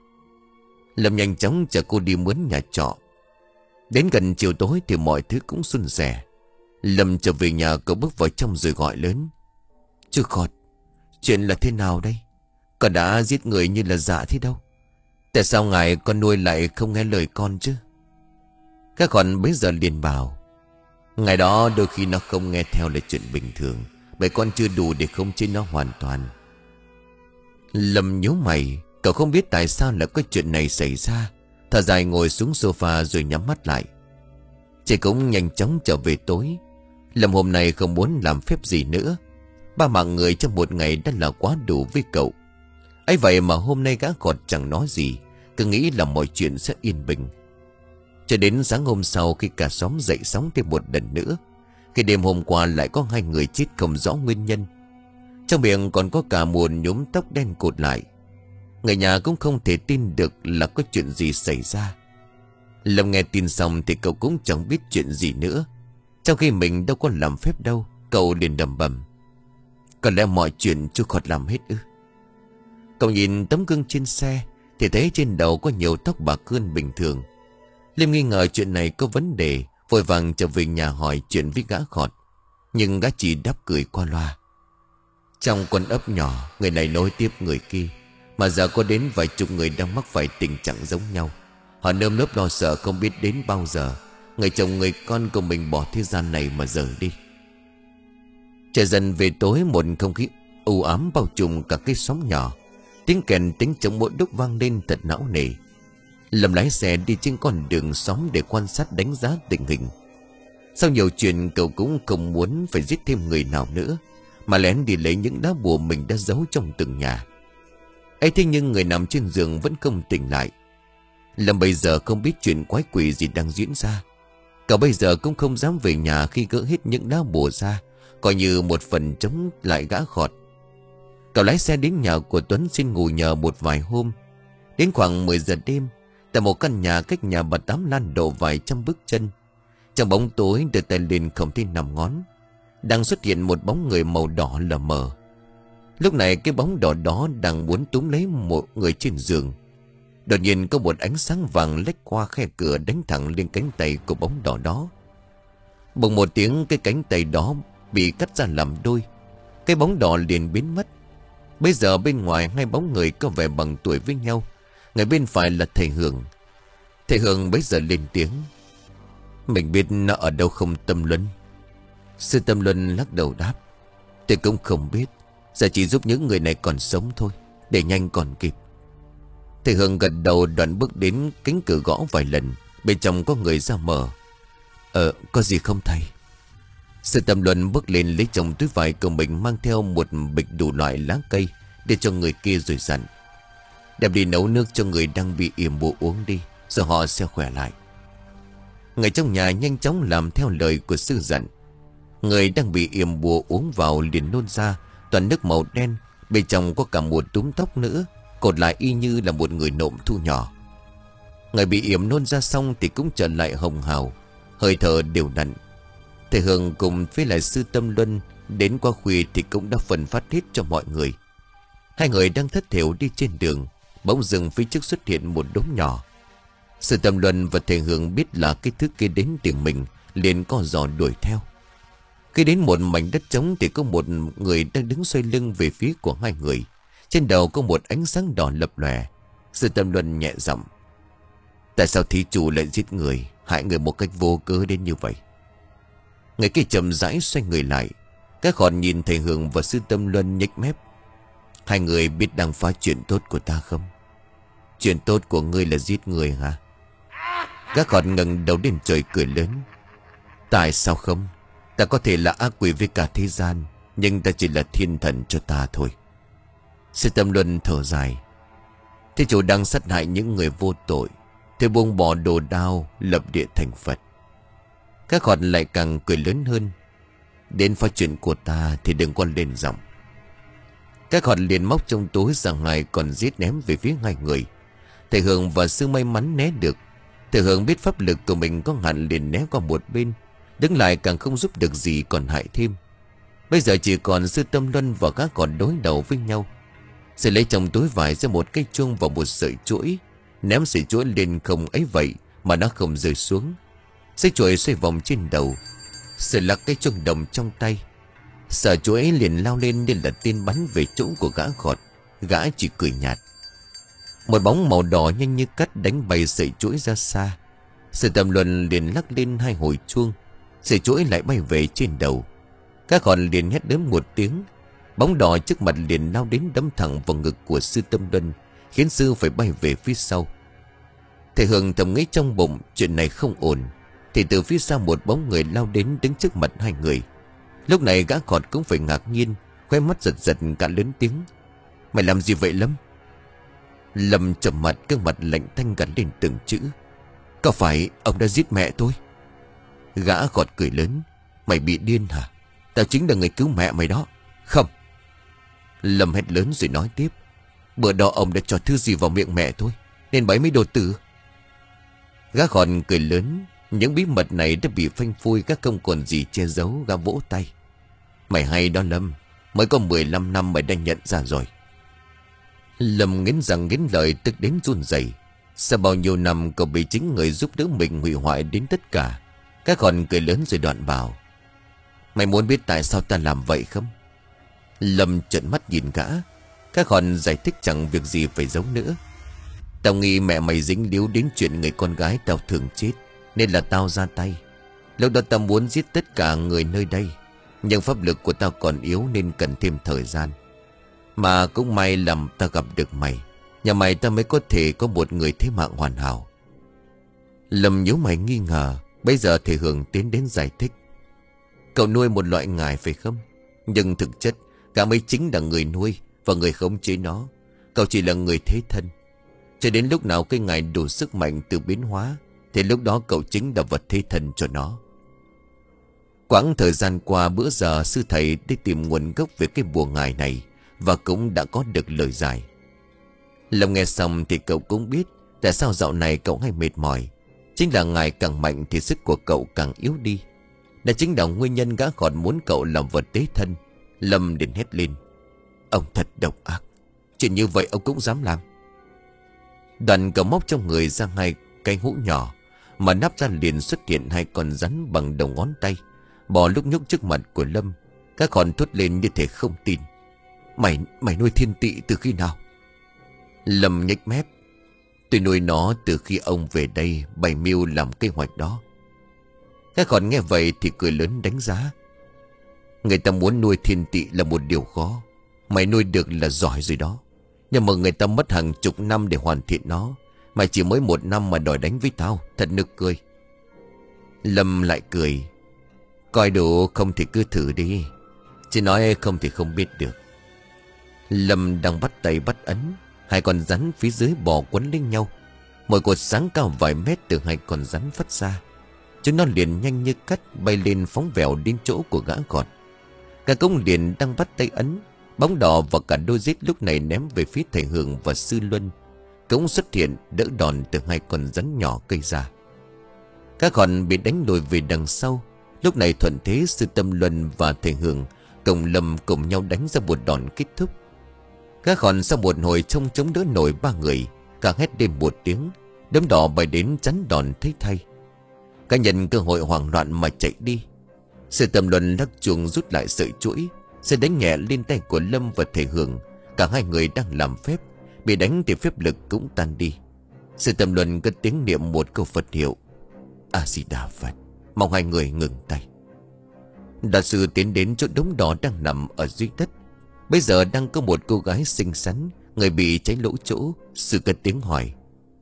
Lâm nhanh chóng chở cô đi mướn nhà trọ. Đến gần chiều tối thì mọi thứ cũng suôn sẻ. Lâm trở về nhà, cậu bước vào trong rồi gọi lớn, chú Khọt, chuyện là thế nào đây? Con đã giết người như là dạ thế đâu. Tại sao ngài con nuôi lại không nghe lời con chứ? Các con bấy giờ liền bảo, ngày đó đôi khi nó không nghe theo là chuyện bình thường, bởi con chưa đủ để khống chế nó hoàn toàn. Lâm nhíu mày. Cậu không biết tại sao lại có chuyện này xảy ra. Thở dài ngồi xuống sofa rồi nhắm mắt lại. Trời cũng nhanh chóng trở về tối. Lâm hôm nay không muốn làm phép gì nữa. Ba mạng người trong một ngày đã là quá đủ với cậu. ấy vậy mà hôm nay gã Khọt chẳng nói gì, cứ nghĩ là mọi chuyện sẽ yên bình. Cho đến sáng hôm sau, khi cả xóm dậy sóng thêm một lần nữa. Khi đêm hôm qua lại có hai người chết không rõ nguyên nhân. Trong miệng còn có cả một nhúm tóc đen cột lại. Người nhà cũng không thể tin được là có chuyện gì xảy ra. Lâm nghe tin xong thì cậu cũng chẳng biết chuyện gì nữa. Trong khi mình đâu có làm phép đâu. Cậu liền đầm bầm, có lẽ mọi chuyện chú Khọt làm hết ư? Cậu nhìn tấm gương trên xe thì thấy trên đầu có nhiều tóc bạc hơn bình thường. Lâm nghi ngờ chuyện này có vấn đề, vội vàng trở về nhà hỏi chuyện với gã Khọt. Nhưng gã chỉ đáp cười qua loa. Trong con ấp nhỏ, người này nối tiếp người kia, mà giờ có đến vài chục người đang mắc phải tình trạng giống nhau. Họ nơm nớp lo sợ không biết đến bao giờ người chồng người con của mình bỏ thế gian này mà rời đi. Trời dần về tối, một không khí u ám bao trùm cả cái xóm nhỏ. Tiếng kèn tiếng trống mỗi lúc vang lên thật não nề. Lâm lái xe đi trên con đường xóm để quan sát đánh giá tình hình. Sau nhiều chuyện, cậu cũng không muốn phải giết thêm người nào nữa, mà lén đi lấy những lá bùa mình đã giấu trong từng nhà. ấy thế nhưng người nằm trên giường vẫn không tỉnh lại. Lâm bây giờ không biết chuyện quái quỷ gì đang diễn ra. Cậu bây giờ cũng không dám về nhà khi gỡ hết những lá bùa ra, coi như một phần chống lại gã Khọt. Cậu lái xe đến nhà của Tuấn xin ngủ nhờ một vài hôm. Đến khoảng mười giờ đêm, tại một căn nhà cách nhà bà Tám Lan độ vài trăm bước chân, trong bóng tối đưa tay lên không thấy năm ngón, đang xuất hiện một bóng người màu đỏ lờ mờ. Lúc này cái bóng đỏ đó đang muốn túm lấy một người trên giường. Đột nhiên có một ánh sáng vàng lách qua khe cửa đánh thẳng lên cánh tay của bóng đỏ đó. Bỗng một tiếng, cái cánh tay đó bị cắt ra làm đôi. Cái bóng đỏ liền biến mất. Bây giờ bên ngoài hai bóng người có vẻ bằng tuổi với nhau. Người bên phải là thầy Hường. Thầy Hường bấy giờ lên tiếng: "Mình biết nó ở đâu không Tâm Luân?" Sư Tâm Luân lắc đầu đáp: "Tôi cũng không biết. Giờ chỉ giúp những người này còn sống thôi, để nhanh còn kịp." Thầy Hường gật đầu, đoạn bước đến cánh cửa gõ vài lần. Bên trong có người ra mở. "Ờ, có gì không thầy?" Sư Tâm Luân bước lên lấy trong túi vải của mình, mang theo một bịch đủ loại lá cây để cho người kia, rồi dặn: "Đem đi nấu nước cho người đang bị yểm bùa uống đi, rồi họ sẽ khỏe lại." Người trong nhà nhanh chóng làm theo lời của sư dặn. Người đang bị yểm bùa uống vào liền nôn ra toàn nước màu đen, bên trong có cả một túm tóc nữa, cột lại y như là một người nộm thu nhỏ. Người bị yểm nôn ra xong thì cũng trở lại hồng hào, hơi thở đều đặn. Thầy Hường cùng với lại sư Tâm Luân đến qua khuya thì cũng đã phân phát hết cho mọi người. Hai người đang thất thểu đi trên đường, bỗng dừng phía trước xuất hiện một đốm nhỏ. Sư Tâm Luân và thầy Hường biết là cái thứ kia đến tìm mình, liền co giò đuổi theo. Khi đến một mảnh đất trống thì có một người đang đứng xoay lưng về phía của hai người. Trên đầu có một ánh sáng đỏ lập lòe. Sư Tâm Luân nhẹ giọng: "Tại sao thí chủ lại giết người, hại người một cách vô cớ đến như vậy?" Người kia chậm rãi xoay người lại. Các hòn nhìn thầy Hường và sư Tâm Luân nhếch mép: "Hai người biết đang phá chuyện tốt của ta không? Chuyện tốt của ngươi là giết người hả?" Các hòn ngẩng đầu lên trời cười lớn: "Tại sao không? Ta có thể là ác quỷ với cả thế gian, nhưng ta chỉ là thiên thần cho ta thôi." Sư Tâm Luân thở dài: "Thế chủ đang sát hại những người vô tội, thế buông bỏ đồ đao, lập địa thành Phật." Các hòn lại càng cười lớn hơn: "Đến phá chuyện của ta thì đừng có lên giọng." Các hòn liền móc trong túi ra hai còn giết ném về phía hai người. Thầy Hường và sư may mắn né được. Thầy Hường biết pháp lực của mình có hạn liền né qua một bên, đứng lại càng không giúp được gì, còn hại thêm. Bây giờ chỉ còn sư Tâm Luân và các còn đối đầu với nhau. Sư lấy trong túi vải ra một cây chuông và một sợi chuỗi, ném sợi chuỗi lên không ấy vậy mà nó không rơi xuống. Sợi chuỗi xoay vòng trên đầu. Sư lắc cái chuông đồng trong tay. Sợi chuỗi liền lao lên nên là tên bắn về chỗ của gã gọt. Gã chỉ cười nhạt. Một bóng màu đỏ nhanh như cắt đánh bay sợi chuỗi ra xa. Sư Tâm Luân liền lắc lên hai hồi chuông, sợi chuỗi lại bay về trên đầu. Các hòn liền hét lớn một tiếng. Bóng đỏ trước mặt liền lao đến đâm thẳng vào ngực của sư Tâm Luân, khiến sư phải bay về phía sau. Thầy Hường thầm nghĩ trong bụng chuyện này không ổn, thì từ phía sau một bóng người lao đến đứng trước mặt hai người. Lúc này gã cọt cũng phải ngạc nhiên, khóe mắt giật giật cả lớn tiếng: "Mày làm gì vậy Lâm?" Lâm trầm mặt, gương mặt lạnh tanh gắn lên từng chữ: "Có phải ông đã giết mẹ tôi?" Gã gọt cười lớn: "Mày bị điên hả? Tao chính là người cứu mẹ mày đó." "Không!" Lâm hét lớn rồi nói tiếp: "Bữa đó ông đã cho thứ gì vào miệng mẹ tôi, nên bấy mới đột tử." Gã gọn cười lớn: "Những bí mật này đã bị phanh phui, các không còn gì che giấu." Gã vỗ tay: "Mày hay đó Lâm, mới có mười lăm năm mày đã nhận ra rồi." Lâm nghiến răng nghiến lợi, tức đến run rẩy. Sau bao nhiêu năm cậu bị chính người giúp đỡ mình hủy hoại đến tất cả. Các gọn cười lớn rồi đoạn bảo: "Mày muốn biết tại sao ta làm vậy không?" Lâm trợn mắt nhìn gã. Các hòn giải thích chẳng việc gì phải giấu nữa: "Tao nghĩ mẹ mày dính líu đến chuyện người con gái tao thường chết, nên là tao ra tay. Lúc đó tao muốn giết tất cả người nơi đây, nhưng pháp lực của tao còn yếu nên cần thêm thời gian. Mà cũng may làm tao gặp được mày, nhờ mày tao mới có thể có một người thế mạng hoàn hảo." Lâm nhíu mày nghi ngờ. Bây giờ thầy Hường tiến đến giải thích: "Cậu nuôi một loại ngải phải không? Nhưng thực chất gã mới chính là người nuôi và người khống chế nó. Cậu chỉ là người thế thân. Cho đến lúc nào cái ngải đủ sức mạnh từ biến hóa, thì lúc đó cậu chính là vật thế thân cho nó." Quãng thời gian qua, bữa giờ sư thầy đi tìm nguồn gốc về cái bùa ngải này, và cũng đã có được lời giải. Lâm nghe xong thì cậu cũng biết tại sao dạo này cậu hay mệt mỏi. Chính là ngày càng mạnh thì sức của cậu càng yếu đi. Đó chính là nguyên nhân gã còn muốn cậu làm vật tế thân. Lâm liền hét lên: ông thật độc ác, chuyện như vậy ông cũng dám làm. Đoàn cậu móc trong người ra hai cái hũ nhỏ, mà nắp ra liền xuất hiện hai con rắn bằng đầu ngón tay, bò lúc nhúc trước mặt của Lâm. Các con thốt lên như thể không tin: Mày mày nuôi thiên tị từ khi nào? Lâm nhếch mép: tôi nuôi nó từ khi ông về đây bày mưu làm kế hoạch đó. Các con nghe vậy thì cười lớn đánh giá: người ta muốn nuôi thiên tị là một điều khó. Mày nuôi được là giỏi rồi đó. Nhưng mà người ta mất hàng chục năm để hoàn thiện nó, mày chỉ mới một năm mà đòi đánh với tao, thật nực cười. Lâm lại cười: coi đủ không thì cứ thử đi, chỉ nói không thì không biết được. Lâm đang bắt tay bắt ấn, hai con rắn phía dưới bò quấn lên nhau. Một cột sáng cao vài mét từ hai con rắn phát ra. Chúng nó liền nhanh như cắt bay lên phóng vèo đến chỗ của gã gọt. Cả công liền đang bắt tay ấn, bóng đỏ và cả đôi rít lúc này ném về phía thầy Hường và Sư Luân cũng xuất hiện đỡ đòn từ hai con rắn nhỏ cây ra. Các con bị đánh lùi về đằng sau. Lúc này thuận thế Sư Tâm Luân và thầy Hường cùng Lâm cùng nhau đánh ra một đòn kết thúc. Các con sau một hồi trông chống đỡ nổi ba người, cả hét đêm một tiếng, đấm đỏ bay đến chắn đòn thấy thay. Cả nhân cơ hội hoảng loạn mà chạy đi. Sư Tâm Luân lắc chuông rút lại sợi chuỗi, sẽ đánh nhẹ lên tay của Lâm và thầy Hường. Cả hai người đang làm phép, bị đánh thì phép lực cũng tan đi. Sư Tâm Luân cất tiếng niệm một câu Phật hiệu: A Di Đà Phật, mong hai người ngừng tay. Đại sư tiến đến chỗ đống đỏ đang nằm ở dưới đất. Bây giờ đang có một cô gái xinh xắn, người bị cháy lỗ chỗ. Sư cất tiếng hỏi: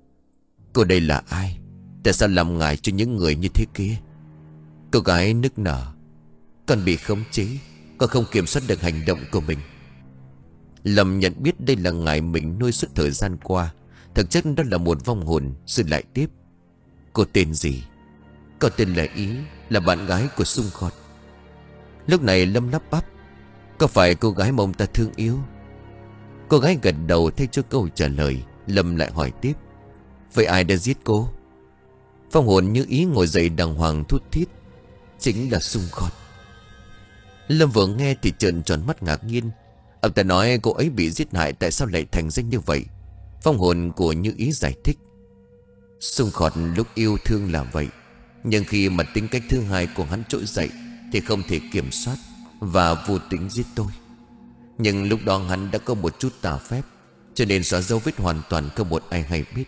cô đây là ai? Tại sao làm ngài cho những người như thế kia? Cô gái nức nở: con bị khống chế, con không kiểm soát được hành động của mình. Lâm nhận biết đây là ngài mình nuôi suốt thời gian qua. Thực chất đó là một vong hồn. Sư lại tiếp: cô tên gì? Con tên là Ý, là bạn gái của Sung Khọt. Lúc này Lâm lắp bắp: có phải cô gái mà ông ta thương yêu? Cô gái gật đầu thay cho câu trả lời. Lâm lại hỏi tiếp: vậy ai đã giết cô? Vong hồn như Ý ngồi dậy đàng hoàng thút thít: chính là Sung Khọt. Lâm vừa nghe thì trợn tròn mắt ngạc nhiên. Ông ta nói cô ấy bị giết hại, tại sao lại thành danh như vậy? Vong hồn của Như Ý giải thích: Sung Khọt lúc yêu thương là vậy, nhưng khi mà tính cách thứ hai của hắn trỗi dậy thì không thể kiểm soát và vô tình giết tôi. Nhưng lúc đó hắn đã có một chút tà phép, cho nên xóa dấu vết hoàn toàn, không một ai hay biết.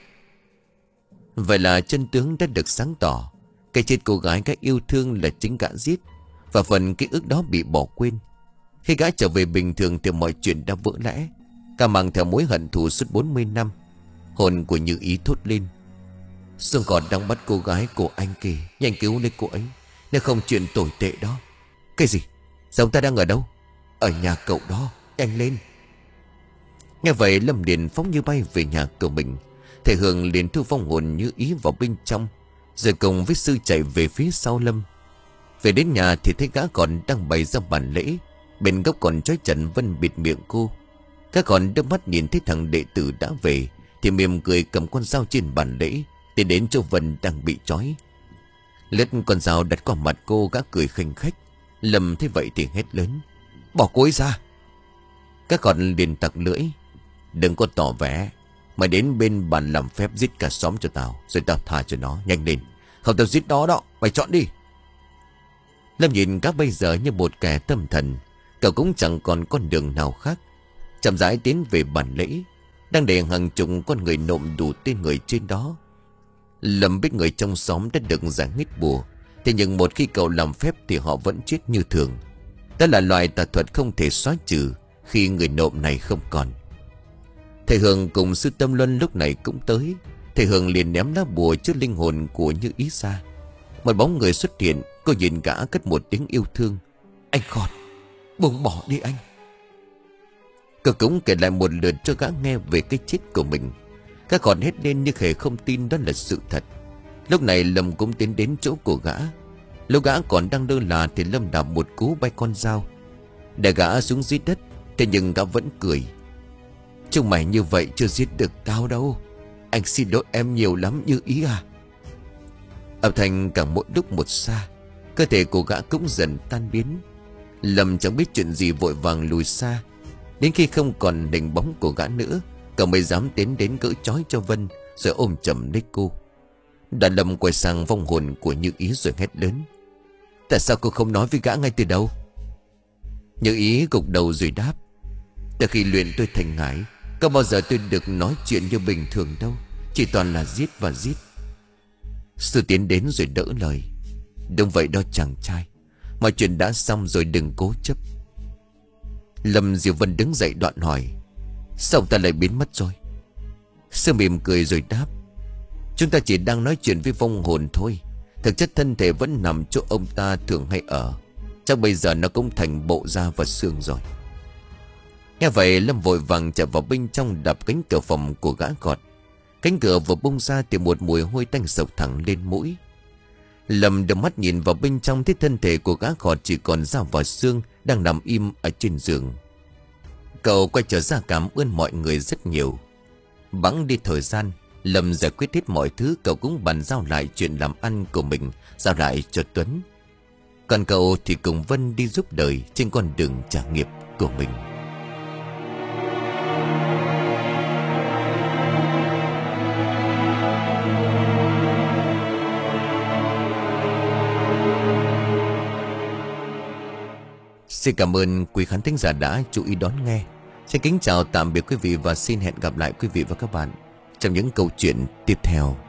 Vậy là chân tướng đã được sáng tỏ. Cái chết cô gái gã yêu thương là chính gã giết, và phần ký ức đó bị bỏ quên. Khi gã trở về bình thường thì mọi chuyện đã vỡ lẽ, cả mang theo mối hận thù suốt bốn mươi năm. Hồn của Như Ý thốt lên: Sương còn đang bắt cô gái của anh kìa, nhanh cứu lấy cô ấy, nếu không chuyện tồi tệ đó. Cái gì? Sao ông ta đang ở đâu? Ở nhà cậu đó, nhanh lên. Nghe vậy Lâm liền phóng như bay về nhà của mình. Thầy Hường liền thu vong hồn Như Ý vào bên trong, rồi cùng với sư chạy về phía sau Lâm. Về đến nhà thì thấy gã còn đang bày ra bàn lễ, bên góc còn trói Trần Vân bịt miệng cô. Các con đưa mắt nhìn thấy thằng đệ tử đã về thì mỉm cười cầm con dao trên bàn lễ tiến đến chỗ Vân đang bị trói. Lướt con dao đặt qua mặt cô, gã cười khinh khách. Lâm thấy vậy thì hét lớn: bỏ cô ấy ra! Các con liền tặc lưỡi: đừng có tỏ vẻ, mày đến bên bàn làm phép giết cả xóm cho tao, rồi tao tha cho nó, nhanh lên, không tao giết nó đó, mày chọn đi. Lâm nhìn các bây giờ như một kẻ tâm thần, cậu cũng chẳng còn con đường nào khác, chậm rãi tiến về bàn lễ, đang để hàng chục con người nộm đủ tên người trên đó. Lâm biết người trong xóm đã được giải hết bùa, thế nhưng một khi cậu làm phép thì họ vẫn chết như thường. Đó là loại tà thuật không thể xóa trừ khi người nộm này không còn. Thầy Hường cùng sư Tâm Luân lúc này cũng tới. Thầy Hường liền ném lá bùa trước linh hồn của Như Ý ra. Một bóng người xuất hiện, cô nhìn gã cất một tiếng yêu thương: anh Khọt, buông bỏ đi anh. Cậu cũng kể lại một lượt cho gã nghe về cái chết của mình. Các con hét lên như khề không tin đó là sự thật. Lúc này Lâm cũng tiến đến chỗ của gã. Lúc gã còn đang lơ là thì Lâm đạp một cú bay con dao để gã xuống dưới đất. Thế nhưng gã vẫn cười: Chúng mày như vậy chưa giết được tao đâu. Anh xin lỗi em nhiều lắm Như Ý à. Âm thanh càng mỗi lúc một xa. Cơ thể của gã cũng dần tan biến. Lâm chẳng biết chuyện gì vội vàng lùi xa. Đến khi không còn hình bóng của gã nữa, cậu mới dám tiến đến gỡ trói cho Vân, rồi ôm chầm lấy cô. Đoạn Lâm quay sang vong hồn của Như Ý rồi hét lớn: tại sao cô không nói với gã ngay từ đầu? Như Ý gục đầu rồi đáp: từ khi luyện tôi thành ngải, có bao giờ tôi được nói chuyện như bình thường đâu. Chỉ toàn là giết và giết. Sư tiến đến rồi đỡ lời: đúng vậy đó chàng trai, mọi chuyện đã xong rồi, đừng cố chấp. Lâm Diệu Vân đứng dậy đoạn hỏi: sao ông ta lại biến mất rồi? Sư mỉm cười rồi đáp: chúng ta chỉ đang nói chuyện với vong hồn thôi. Thực chất thân thể vẫn nằm chỗ ông ta thường hay ở. Chắc bây giờ nó cũng thành bộ da và xương rồi. Nghe vậy Lâm vội vàng chạy vào bên trong, đập cánh cửa phòng của gã gọt. Cánh cửa vừa bung ra thì một mùi hôi tanh sộc thẳng lên mũi. Lâm đưa mắt nhìn vào bên trong, thấy thân thể của gã gọt chỉ còn da và xương, đang nằm im ở trên giường. Cậu quay trở ra cảm ơn mọi người rất nhiều. Bẵng đi thời gian, Lâm giải quyết hết mọi thứ. Cậu cũng bàn giao lại chuyện làm ăn của mình, giao lại cho Tuấn. Còn cậu thì cùng Vân đi giúp đời trên con đường trả nghiệp của mình. Xin cảm ơn quý khán thính giả đã chú ý đón nghe. Xin kính chào tạm biệt quý vị và xin hẹn gặp lại quý vị và các bạn trong những câu chuyện tiếp theo.